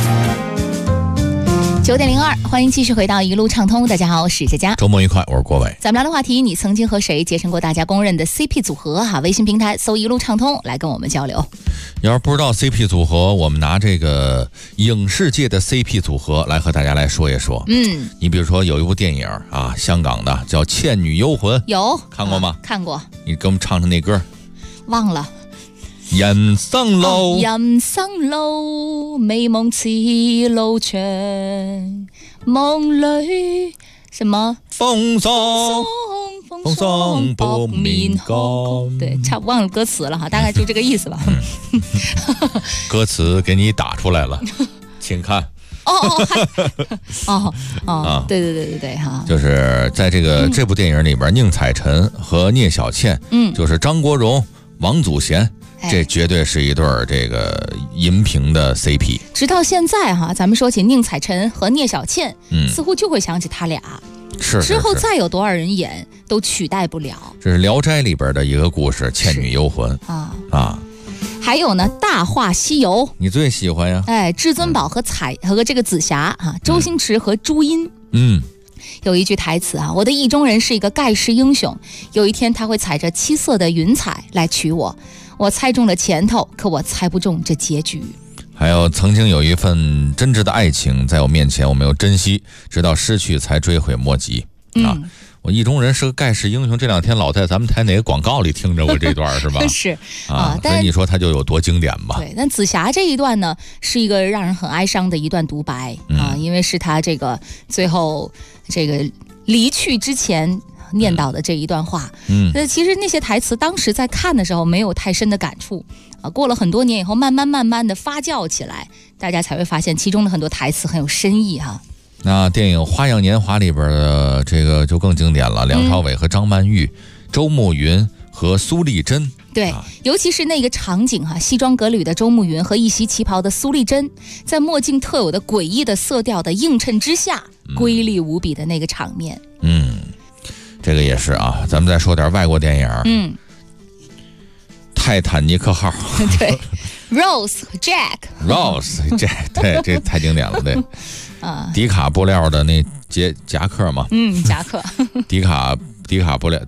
9点02，欢迎继续回到一路畅通。大家好，我是佳佳。 周末愉快，我是郭伟。 咱们聊的话题，你曾经和谁结成过大家公认的 CP 组合？微信平台搜一路畅通来跟我们交流。 要是不知道 CP 组合，我们拿这个影视界的 CP 组合来和大家来说一说。你比如说有一部电影啊，香港的叫《倩女幽魂》，有看过吗？ 看过。 你给我们唱唱那歌。 忘了。 人生路， 人生路，美夢似路長，夢裏什麼風霜撲面光。 对，差不忘了歌詞了哈，大概就這個意思吧。 歌詞給你打出來了，請看。 对哈， 就是在这部电影里边，宁采臣和聂小倩，就是张国荣、王祖贤。这绝对是一对这个银屏的 CP。 直到现在哈，咱们说起宁采臣和聂小倩，似乎就会想起他俩。 是之后再有多少人演都取代不了。 这是《聊斋》里边的一个故事，《倩女幽魂》啊。 还有呢，《大话西游》 你最喜欢呀？ 至尊宝和这个紫霞啊，周星驰和朱茵。有一句台词啊，我的意中人是一个盖世英雄，有一天他会踩着七色的云彩来娶我。我猜中了前头，可我猜不中这结局。 还有曾经有一份真挚的爱情在我面前，我没有珍惜，直到失去才追悔莫及啊！我意中人是个盖世英雄，这2天老在咱们台哪个广告里听着过这段是吧？ 是所以你说他就有多经典吧？ 对，但紫霞这一段呢，是一个让人很哀伤的一段独白啊，因为是他这个最后这个离去之前念叨的这一段话。其实那些台词当时在看的时候没有太深的感触啊，过了很多年以后，慢慢的发酵起来，大家才会发现其中的很多台词很有深意哈。 那电影《花样年华》里边的这个就更经典了，梁朝伟和张曼玉、周慕云和苏丽珍。 对，尤其是那个场景哈，西装革履的周慕云和一袭旗袍的苏丽珍，在墨镜特有的诡异的色调的映衬之下，瑰丽无比的那个场面。 这个也是啊。咱们再说点外国电影。泰坦尼克号。 对，Rose 和 Jack。Rose Jack， 对，这太经典了，对。迪卡布料的那夹克嘛。 夹克。迪卡布料。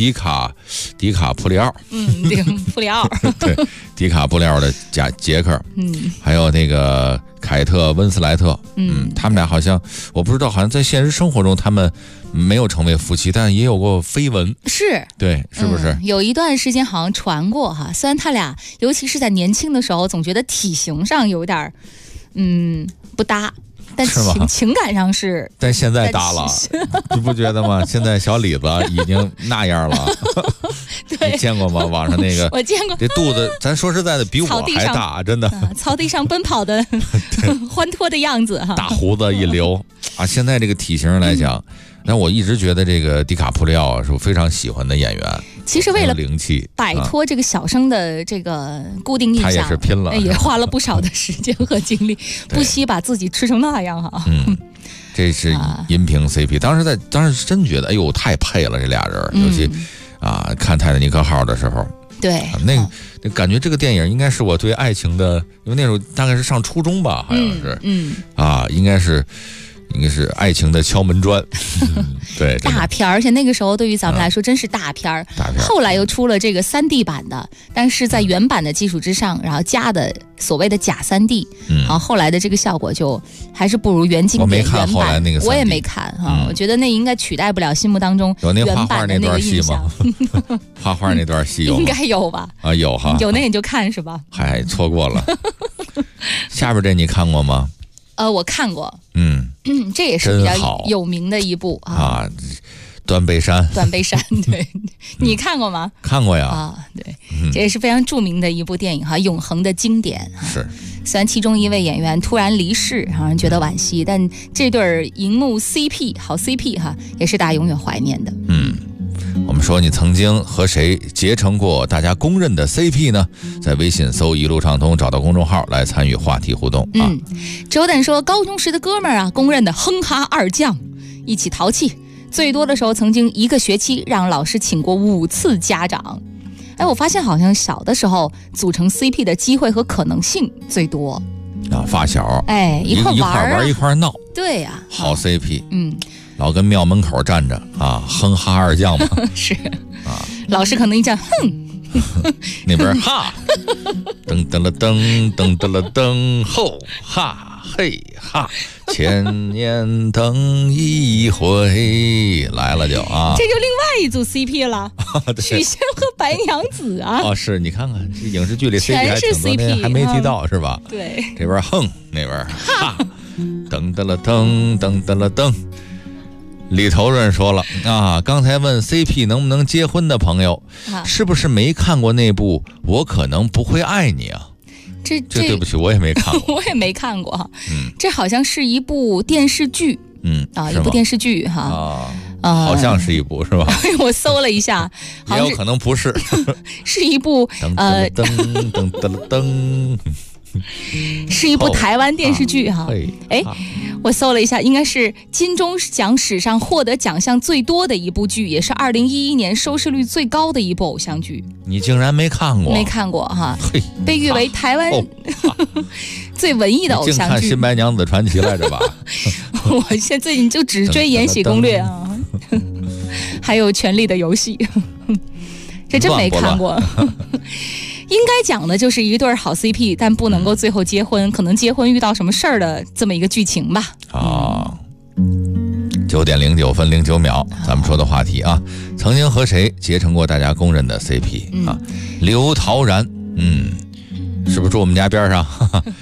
布料。 对，迪卡布料的杰克。还有那个凯特温斯莱特。他们俩好像我不知道，好像在现实生活中他们没有成为夫妻，但也有过绯闻。是，对，是不是？有一段时间好像传过哈，虽然他俩尤其是在年轻的时候，总觉得体型上有点不搭。但情感上是，但现在搭了，你不觉得吗？现在小李子已经那样了，你见过吗？网上那个我见过，这肚子，咱说实在的，比我还大，真的。草地上奔跑的欢脱的样子哈，大胡子一留啊！现在这个体型来讲，那我一直觉得这个迪卡普里奥是我非常喜欢的演员。其实为了摆脱这个小生的这个固定印象，他也是拼了，也花了不少的时间和精力，不惜把自己吃成那样哈。这是银屏 CP， 当时真觉得，哎呦，太配了这俩人，尤其看泰坦尼克号的时候，对，那感觉这个电影应该是我对爱情的，因为那时候大概是上初中吧，好像是，应该是爱情的敲门砖。对，大片，而且那个时候对于咱们来说真是大片。后来又出了这个3D 版的，但是在原版的基础之上，然后加的所谓的假3D，后来的这个效果就还是不如原经典原版。我也没看哈，我觉得那应该取代不了心目当中原版的那个印象。画画那段戏有吗？应该有吧？有哈，有那你就看是吧？还错过了。下边这你看过吗？我看过。这也是比较有名的一部啊，断背山。对，你看过吗？看过呀。对，这也是非常著名的一部电影哈，永恒的经典。是，虽然其中一位演员突然离世，让人觉得惋惜，但这对荧幕 CP 好 CP 哈，也是大家永远怀念的。我们说你曾经和谁结成过大家公认的 CP 呢？在微信搜一路畅通，找到公众号来参与话题互动啊。Jordan 说，高中时的哥们儿公认的哼哈二将，一起淘气，最多的时候曾经一个学期让老师请过5次家长。我发现好像小的时候组成 CP 的机会和可能性最多发小一块玩一块闹，对呀，好 CP。老跟庙门口站着哼哈二将嘛。是老师可能一讲哼，那边哈，噔噔了噔，噔噔了噔，后哈嘿哈，千年等一回，来了就这就另外一组 CP 了。许仙和白娘子是你看看这影视剧里 CP 还挺多，还没提到是吧？对，这边哼，那边哈，噔噔了噔，噔噔了噔。里头人说了刚才问 CP 能不能结婚的朋友，是不是没看过那部《我可能不会爱你》啊？这对不起，我也没看过。我也没看过这好像是一部电视剧。一部电视剧好像是一部是吧？我搜了一下，也有可能不是。是一部噔噔噔噔噔。是一部台湾电视剧哈。我搜了一下，应该是金钟奖史上获得奖项最多的一部剧，也是2011年收视率最高的一部偶像剧。你竟然没看过？没看过哈。被誉为台湾最文艺的偶像剧。净看《新白娘子传奇》来着吧？我现在最近就只追《延禧攻略》还有《权力的游戏》，这真没看过。应该讲的就是一对好 CP， 但不能够最后结婚，可能结婚遇到什么事儿的这么一个剧情吧。9点09分09秒，咱们说的话题曾经和谁结成过大家公认的 CP 刘陶然，是不是住我们家边上？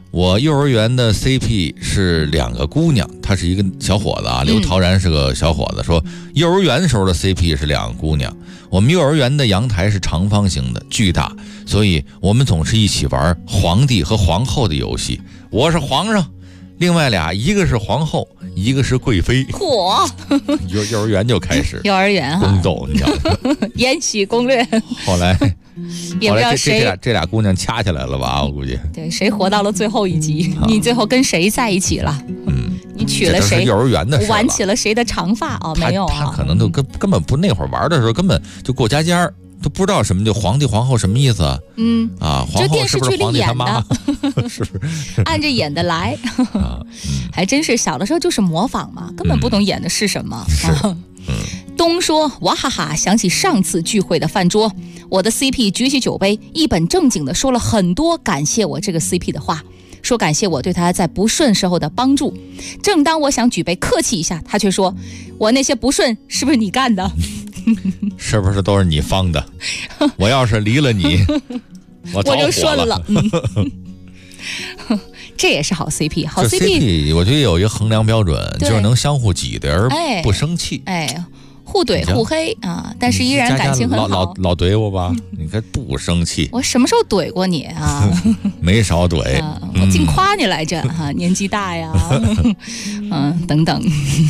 我幼儿园的 CP 是2个姑娘，她是一个小伙子啊，刘陶然是个小伙子，说幼儿园时候的 CP 是2个姑娘。我们幼儿园的阳台是长方形的，巨大，所以我们总是一起玩皇帝和皇后的游戏。我是皇上，另外俩一个是皇后，一个是贵妃。 嚯！ 幼儿园就开始幼儿园宫斗，你知道吗？ 延禧攻略。 后来也不知道谁这俩姑娘掐起来了吧？我估计。 对，谁活到了最后一集？你最后跟谁在一起了？你娶了谁？ 幼儿园的事， 挽起了谁的长发？哦，没有啊。 他可能都根本不那会儿玩的时候，根本就过家家都不知道什么叫皇帝皇后什么意思。皇后是不是皇帝他妈？是不是？ 按着演的来。还真是小的时候就是模仿嘛，根本不懂演的是什么。东说哇哈哈，想起上次聚会的饭桌，我的 CP 举起酒杯，一本正经的说了很多感谢我这个 CP 的话，说感谢我对他在不顺时候的帮助。正当我想举杯客气一下，他却说我那些不顺是不是你干的？ 是不是都是你放的？我要是离了你我就顺了。这也是好 CP， 好 CP 我觉得有一个衡量标准，就是能相互挤兑而不生气。 互怼互黑啊，但是依然感情很好。 老怼我吧，你看不生气。 我什么时候怼过你啊？ 没少怼， 我净夸你来着哈，年纪大呀，等等。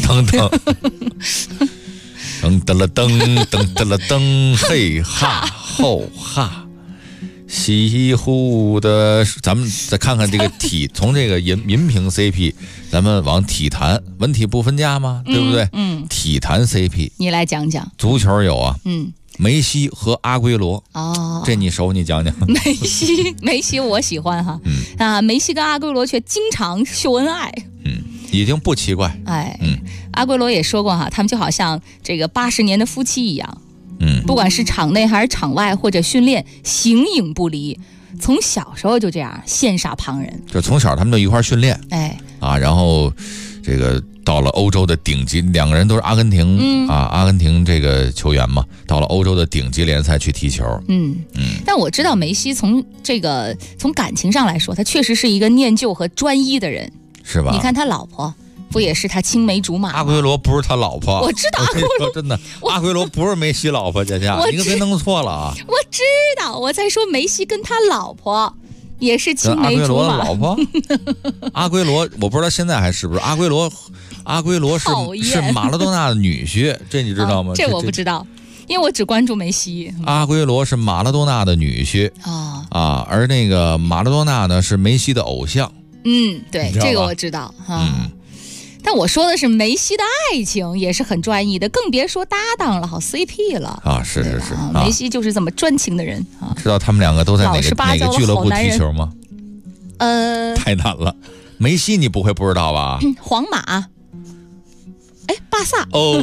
噔噔了噔噔噔了噔，嘿哈吼哈。西湖的，咱们再看看这个从这个银屏 CP， 咱们往体坛，文体不分家吗？对不对？体坛 CP， 你来讲讲。 足球有啊，梅西和阿圭罗。这你熟，你讲讲。 梅西我喜欢哈，梅西跟阿圭罗却经常秀恩爱。 已经不奇怪。 阿圭罗也说过哈，他们就好像这个80年的夫妻一样。不管是场内还是场外或者训练，形影不离。从小时候就这样羡煞旁人， 就从小他们就一块训练，然后这个到了欧洲的顶级，两个人都是阿根廷阿根廷这个球员嘛，到了欧洲的顶级联赛去踢球。 但我知道梅西从感情上来说，他确实是一个念旧和专一的人， 是吧？ 你看他老婆。不也是他青梅竹马吗？ 阿圭罗不是他老婆， 我知道。阿圭罗真的，阿圭罗不是梅西老婆，佳佳，你可别弄错了啊！ 我知道，我在说梅西跟他老婆也是青梅竹马。 阿圭罗老婆，阿圭罗，我不知道现在还是不是阿圭罗是马拉多纳的女婿，这你知道吗？ 这我不知道，因为我只关注梅西。 阿圭罗是马拉多纳的女婿而那个马拉多纳呢是梅西的偶像。 对，这个我知道但我说的是梅西的爱情也是很专一的，更别说搭档了，好 CP 了是梅西就是这么专情的人知道他们两个都在哪个俱乐部踢球吗？太难了，梅西你不会不知道吧？ 皇马，巴萨。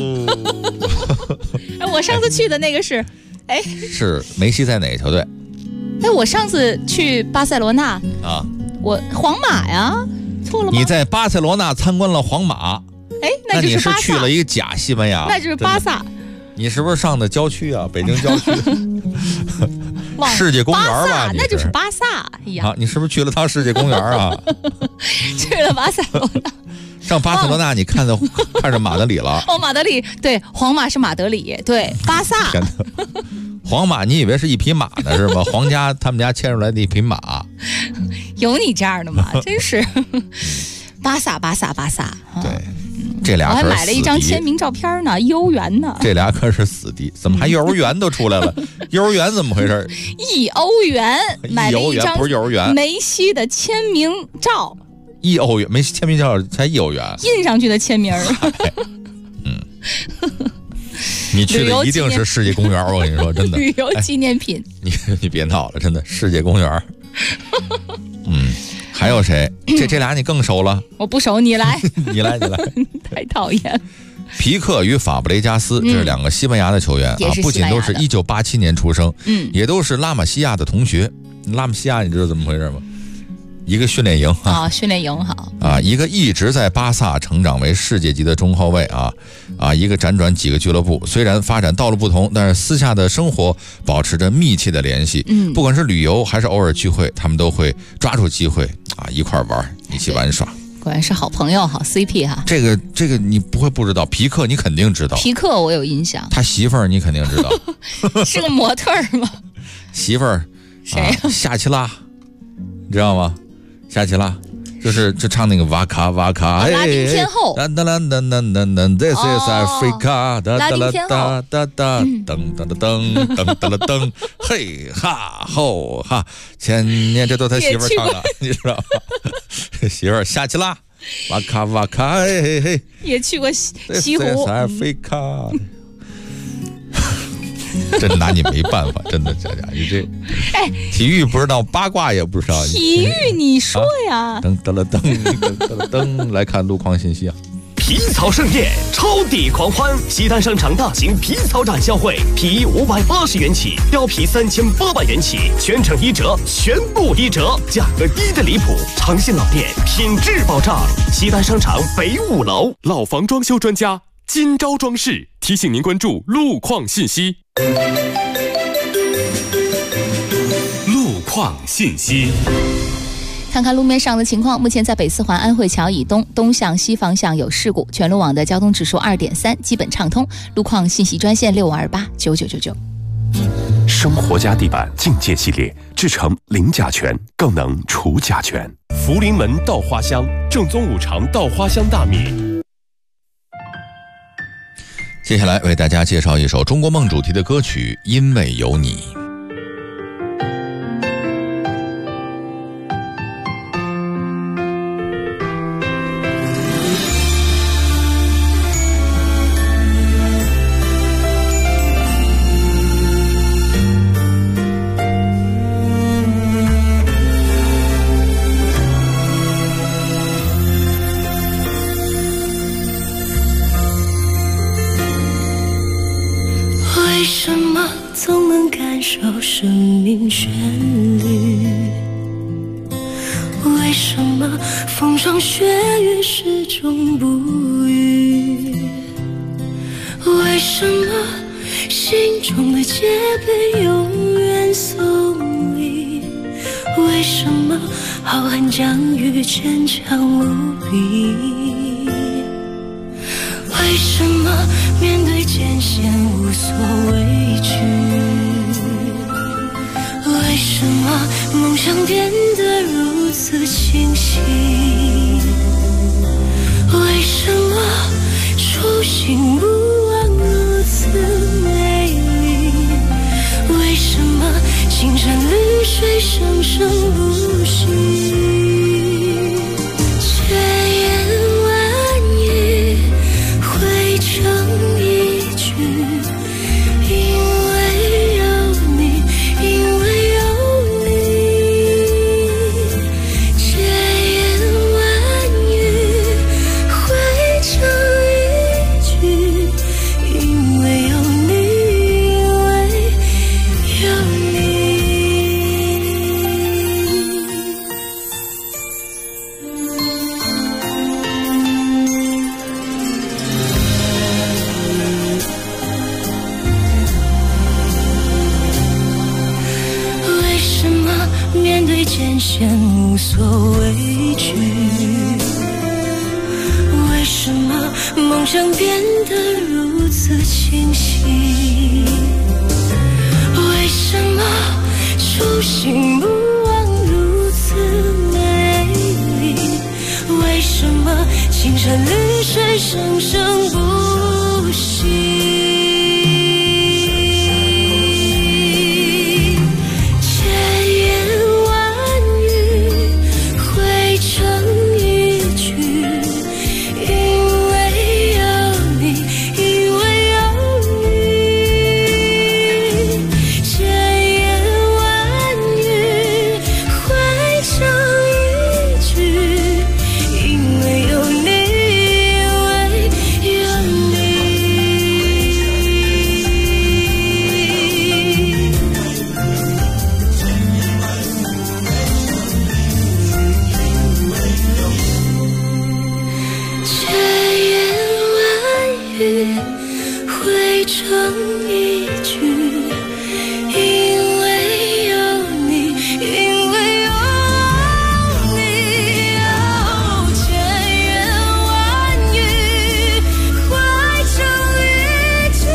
我上次去的那个是梅西在哪个球队？ 我上次去巴塞罗那我皇马呀。错了吗？ 你在巴塞罗那参观了皇马， 那你是去了一个假西班牙， 那就是巴萨。 你是不是上的郊区啊？北京郊区世界公园吧？ 那就是巴萨呀。 你是不是去了趟世界公园啊？ 去了巴塞罗那。 上巴塞罗那，你看着马德里了？ 马德里，对，皇马是马德里，对，巴萨。 皇马，你以为是一匹马呢是吧？皇家他们家牵出来的一匹马。 有你这样的吗？真是。巴萨。 对，这俩我还买了一张签名照片呢，幼儿园呢。 这俩可是死敌，怎么还幼儿园都出来了？幼儿园怎么回事 ？1欧元买了一张， 不是幼儿园， 梅西的签名照。 1欧元，梅西签名照才1欧元， 印上去的签名。 你去的一定是世界公园，我跟你说，真的。 旅游纪念品。 你别闹了，真的，世界公园。还有谁？这俩你更熟了。 我不熟，你来。 你来。 太讨厌。 皮克与法布雷加斯，这是2个西班牙的球员不仅都是1987年出生，也都是拉玛西亚的同学。拉玛西亚你知道怎么回事吗？ 一个训练营啊，训练营好啊，一个一直在巴萨成长为世界级的中后卫一个辗转几个俱乐部，虽然发展道路不同，但是私下的生活保持着密切的联系。不管是旅游还是偶尔聚会，他们都会抓住机会一块玩，一起玩耍。 果然是好朋友，好 CP 哈。 这个你不会不知道，皮克你肯定知道。 皮克我有印象， 他媳妇儿你肯定知道， 是个模特吗？ 媳妇儿谁？ 夏奇拉，你知道吗？夏奇拉就唱那个瓦卡瓦卡， 拉丁天后。 This is Africa， 拉丁天后。 噔噔噔噔噔噔，嘿哈吼哈，前年这都他媳妇儿唱的，你知道吗？媳妇儿夏奇拉，瓦卡瓦卡，嘿嘿， 也去过西湖。 Africa。真拿你没办法，真的，佳佳，你这体育不知道，八卦也不知道。 体育你说呀？ 噔噔了噔噔噔了噔，来看路况信息啊。 皮草盛宴，超抵狂欢！西单商场大型皮草展销会，皮衣580元起，貂皮3800元起，全程1折，全部1折，价格低的离谱。长信老店，品质保障。西单商场北5楼， 老房装修专家金招装饰提醒您关注路况信息。 路况信息。 看看路面上的情况，目前在北四环安慧桥以东向西方向有事故，全路网的交通指数2.3，基本畅通。路况信息专线65289999。 生活家地板境界系列，制成零甲醛，更能除甲醛。福临门稻花香，正宗五常稻花香大米。 接下来为大家介绍一首中国梦主题的歌曲《因为有你》。 生命旋律，为什么风霜雪雨始终不渝？为什么心中的戒备永远送礼？为什么浩瀚疆域坚强无比？为什么面对艰险无所畏惧？为什么梦想变得如此清晰？为什么初心不忘如此美丽？为什么青山绿水生生不息？千言万语汇成一句，因为有你，因为有你。千言万语汇成一句，因为有你，因为有你。为什么面对艰险无所畏惧？为什么梦想变得如此清晰？为什么初心不忘如此美丽？为什么青山绿水生生不息？千言万语汇成一句，因为有你，因为有你。千言万语汇成一句，因为有你，因为有你。 语汇成一句，因为有你，因为有你，千言万语汇成一句，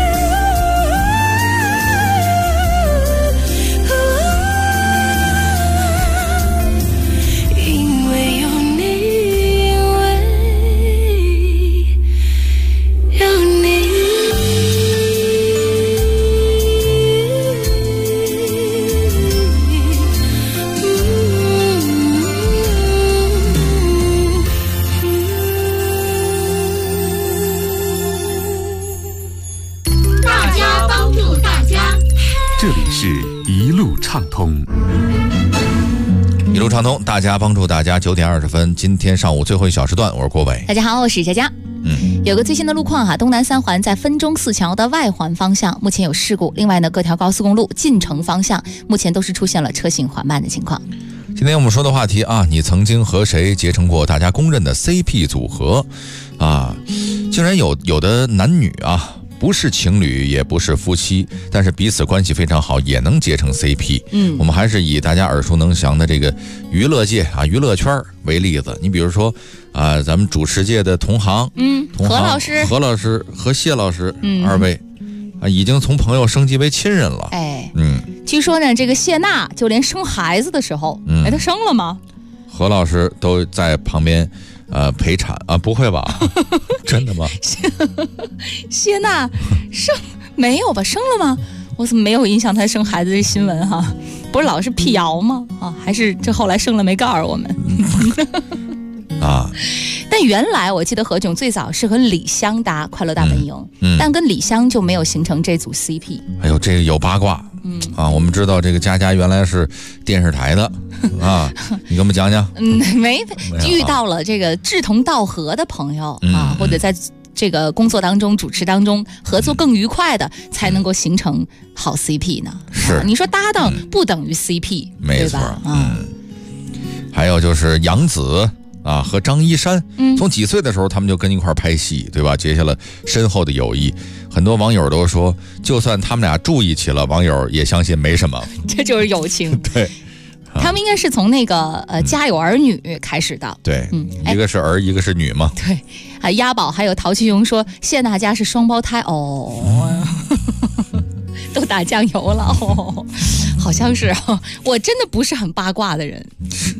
因为有你，因为有你。 大家帮助大家， 这里是一路畅通。 一路畅通，大家帮助大家。9点20分，今天上午最后一小时段，我是郭伟。 大家好，我是佳佳。有个最新的路况哈，东南三环在分钟寺桥的外环方向目前有事故，另外呢，各条高速公路进城方向目前都是出现了车行缓慢的情况。 今天我们说的话题啊，你曾经和谁结成过大家公认的 CP 组合啊？竟然有的男女啊，不是情侣也不是夫妻，但是彼此关系非常好，也能结成 CP。我们还是以大家耳熟能详的这个娱乐界啊、娱乐圈为例子。你比如说啊，咱们主持界的同行，何老师和谢老师，二位啊，已经从朋友升级为亲人了。 据说呢，这个谢娜就连生孩子的时候，她生了吗？ 何老师都在旁边陪产啊？不会吧？真的吗？ 谢娜生没有吧？生了吗？我怎么没有印象她生孩子这新闻哈？不是老是辟谣吗？啊，还是这后来生了没告诉我们？ 啊！ 但原来我记得何炅最早是和李湘搭《快乐大本营》，但跟李湘就没有形成这组 CP。 哎呦，这个有八卦。我们知道这个佳佳原来是电视台的啊，你给我们讲讲。 没遇到了这个志同道合的朋友啊，或者在这个工作当中、主持当中合作更愉快的，才能够形成好 CP 呢。 是， 你说搭档不等于 CP， 没错。还有就是杨紫啊和张一山，从几岁的时候他们就跟一块拍戏，对吧？结下了深厚的友谊。很多网友都说，就算他们俩住一起了，网友也相信没什么。 这就是友情。 对， 他们应该是从那个家有儿女开始的。 对，一个是儿，一个是女嘛。 对，啊，鸭宝还有陶其勇说谢娜家是双胞胎哦。都打酱油了哦，好像是哦，我真的不是很八卦的人。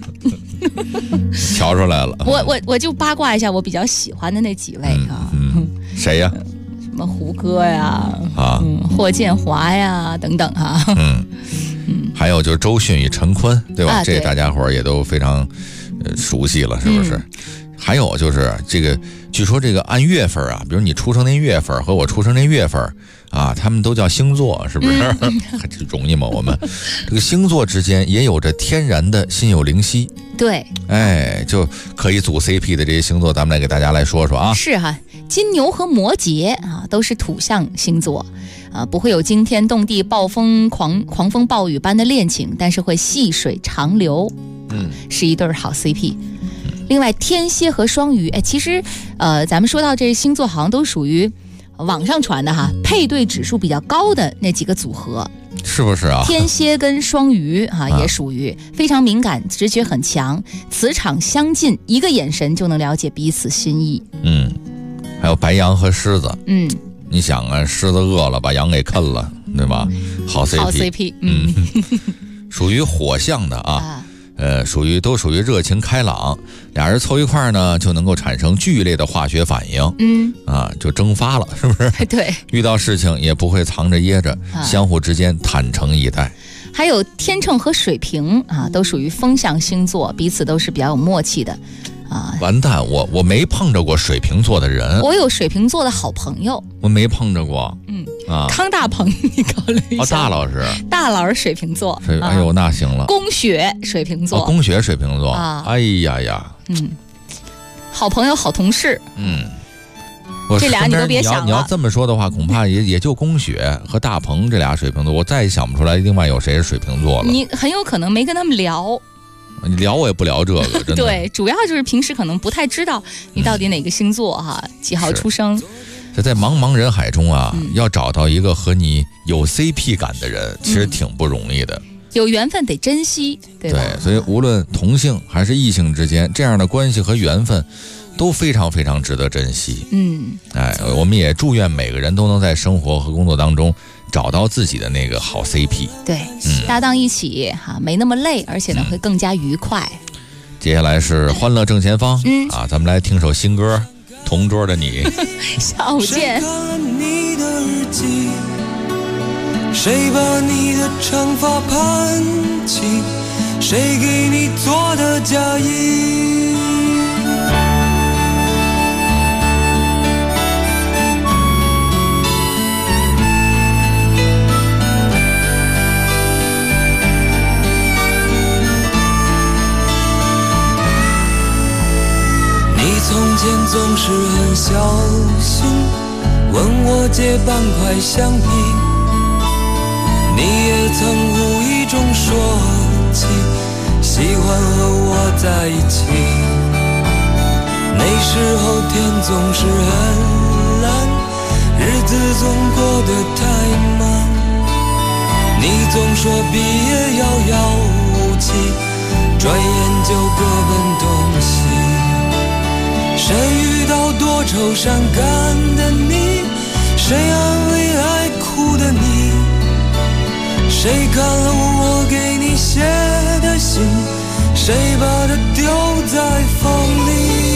瞧出来了， 我就八卦一下我比较喜欢的那几位啊。 谁呀？ 什么胡歌呀，霍建华呀等等哈。 还有就是周迅与陈坤，对吧？这大家伙也都非常熟悉了，是不是？还有就是这个，据说这个按月份啊，比如你出生那月份和我出生那月份啊，他们都叫星座，是不是？还真容易吗？我们这个星座之间也有着天然的心有灵犀。 对， 就可以组 CP 的这些星座，咱们来给大家来说说啊。 是哈，金牛和摩羯啊，都是土象星座啊，不会有惊天动地、暴风狂风暴雨般的恋情，但是会细水长流，是一对好 CP。另外，天蝎和双鱼，其实咱们说到这星座，好像都属于网上传的哈，配对指数比较高的那几个组合。 是不是啊？ 天蝎跟双鱼也属于非常敏感，直觉很强，磁场相近，一个眼神就能了解彼此心意。 还有白羊和狮子。你想啊，狮子饿了把羊给啃了，对吧？好 CP。 好 CP。 属于火象的啊。都属于热情开朗，俩人凑一块呢，就能够产生剧烈的化学反应。就蒸发了，是不是？ 对。 遇到事情也不会藏着掖着，相互之间坦诚以待。 还有天秤和水瓶啊，都属于风象星座，彼此都是比较有默契的。 完蛋，我没碰着过水瓶座的人。 我有水瓶座的好朋友， 我没碰着过。 康大鹏，你考虑一下。 大老师， 大老师水瓶座。 哎呦，那行了。 龚雪水瓶座。 龚雪水瓶座。哎呀呀。 好朋友，好同事。这俩你都别想了。 你要这么说的话，恐怕也就龚雪和大鹏这俩水瓶座，我再也想不出来另外有谁是水瓶座了。 你很有可能没跟他们聊。 你聊我也不聊这个，真的。 对，主要就是平时可能不太知道你到底哪个星座几号出生。 在茫茫人海中啊，要找到一个和你有 CP 感的人，其实挺不容易的。 有缘分得珍惜，对吧？ 对，所以无论同性还是异性之间，这样的关系和缘分都非常非常值得珍惜。我们也祝愿每个人都能在生活和工作当中找到自己的那个好 CP。 对，搭档一起没那么累，而且呢会更加愉快。 接下来是欢乐正前方，咱们来听首新歌《同桌的你》。 下午见。 谁把你的长发盘起？谁给你做的嫁衣？你从前总是很小心，问我借半块橡皮。你也曾无意中说起喜欢和我在一起，那时候天总是很蓝，日子总过得太慢，你总说毕业遥遥无期，转眼就各奔东西。谁遇到多愁善感的你？谁安慰爱哭的你？谁看了我给你写的信？谁把它丢在风里？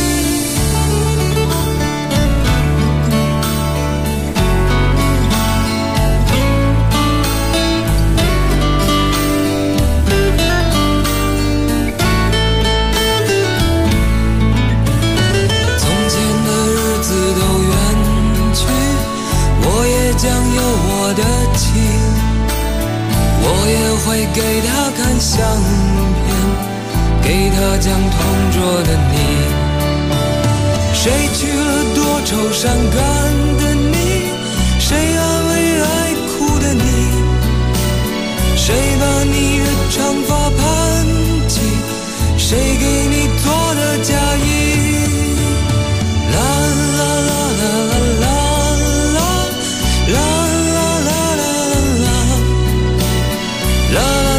从前的日子都远去，我也将有我的情，我也会给他看相片，给他讲同桌的你。谁娶了多愁善感的你？谁安慰爱哭的你？谁把你的长发盘起？谁给你做的嫁衣？啦啦啦啦啦啦啦啦啦啦啦啦。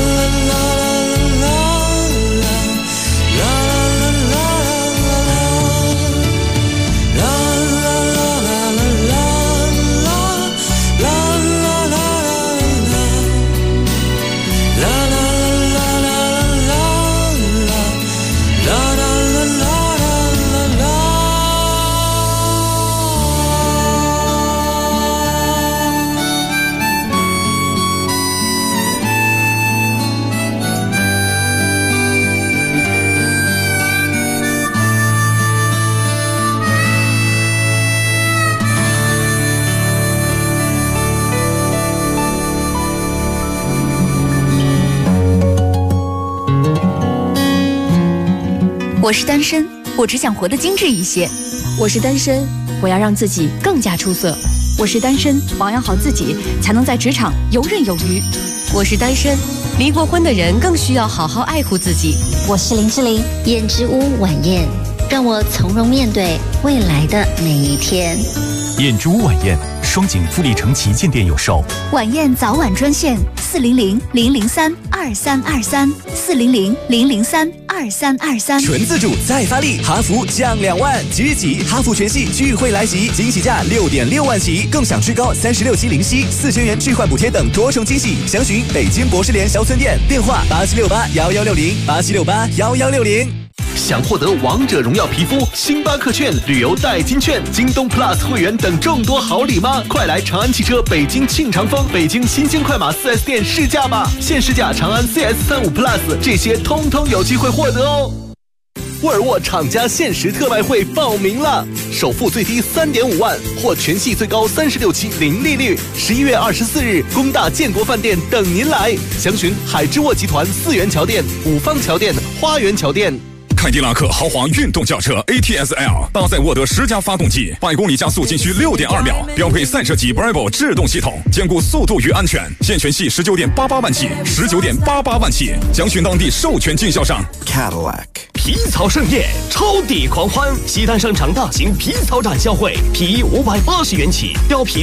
我是单身，我只想活得精致一些。我是单身，我要让自己更加出色。我是单身，保养好自己，才能在职场游刃有余。 我是单身，离过婚的人更需要好好爱护自己。 我是林志玲，燕之屋晚宴，让我从容面对未来的每一天。 燕之屋晚宴，双井富力城旗舰店有售。 晚宴早晚专线400-003-2323，400-003-2323。 纯自主再发力，哈弗降2万，即日起哈弗全系聚会来袭，惊喜价6.6万起，更享最高36期零息，4000元置换补贴等多重惊喜。详询北京博士联销村店，电话87681160，87681160。 想获得王者荣耀皮肤、星巴克券、旅游代金券、京东 Plus 会员等众多好礼吗？快来长安汽车北京庆长丰、北京新鲜快马 4S 店试驾吧！现试驾长安 CS35 Plus， 这些通通有机会获得哦。沃尔沃厂家限时特卖会报名了，首付最低3.5万，或全系最高36期零利率。11月24日，工大建国饭店等您来。详询海之沃集团4元桥店、五方桥店、花园桥店。 凯迪拉克豪华运动轿车 ATS-L 搭载沃德10加发动机，100公里加速仅需6.2秒，标配赛车级 Bravo 制动系统，兼顾速度与安全。现权系19.88万起，19.88万起，详询当地授权经销商。 Cadillac 皮草盛宴，超抵狂欢！西单商场大型皮草展销会，皮580元起，貂皮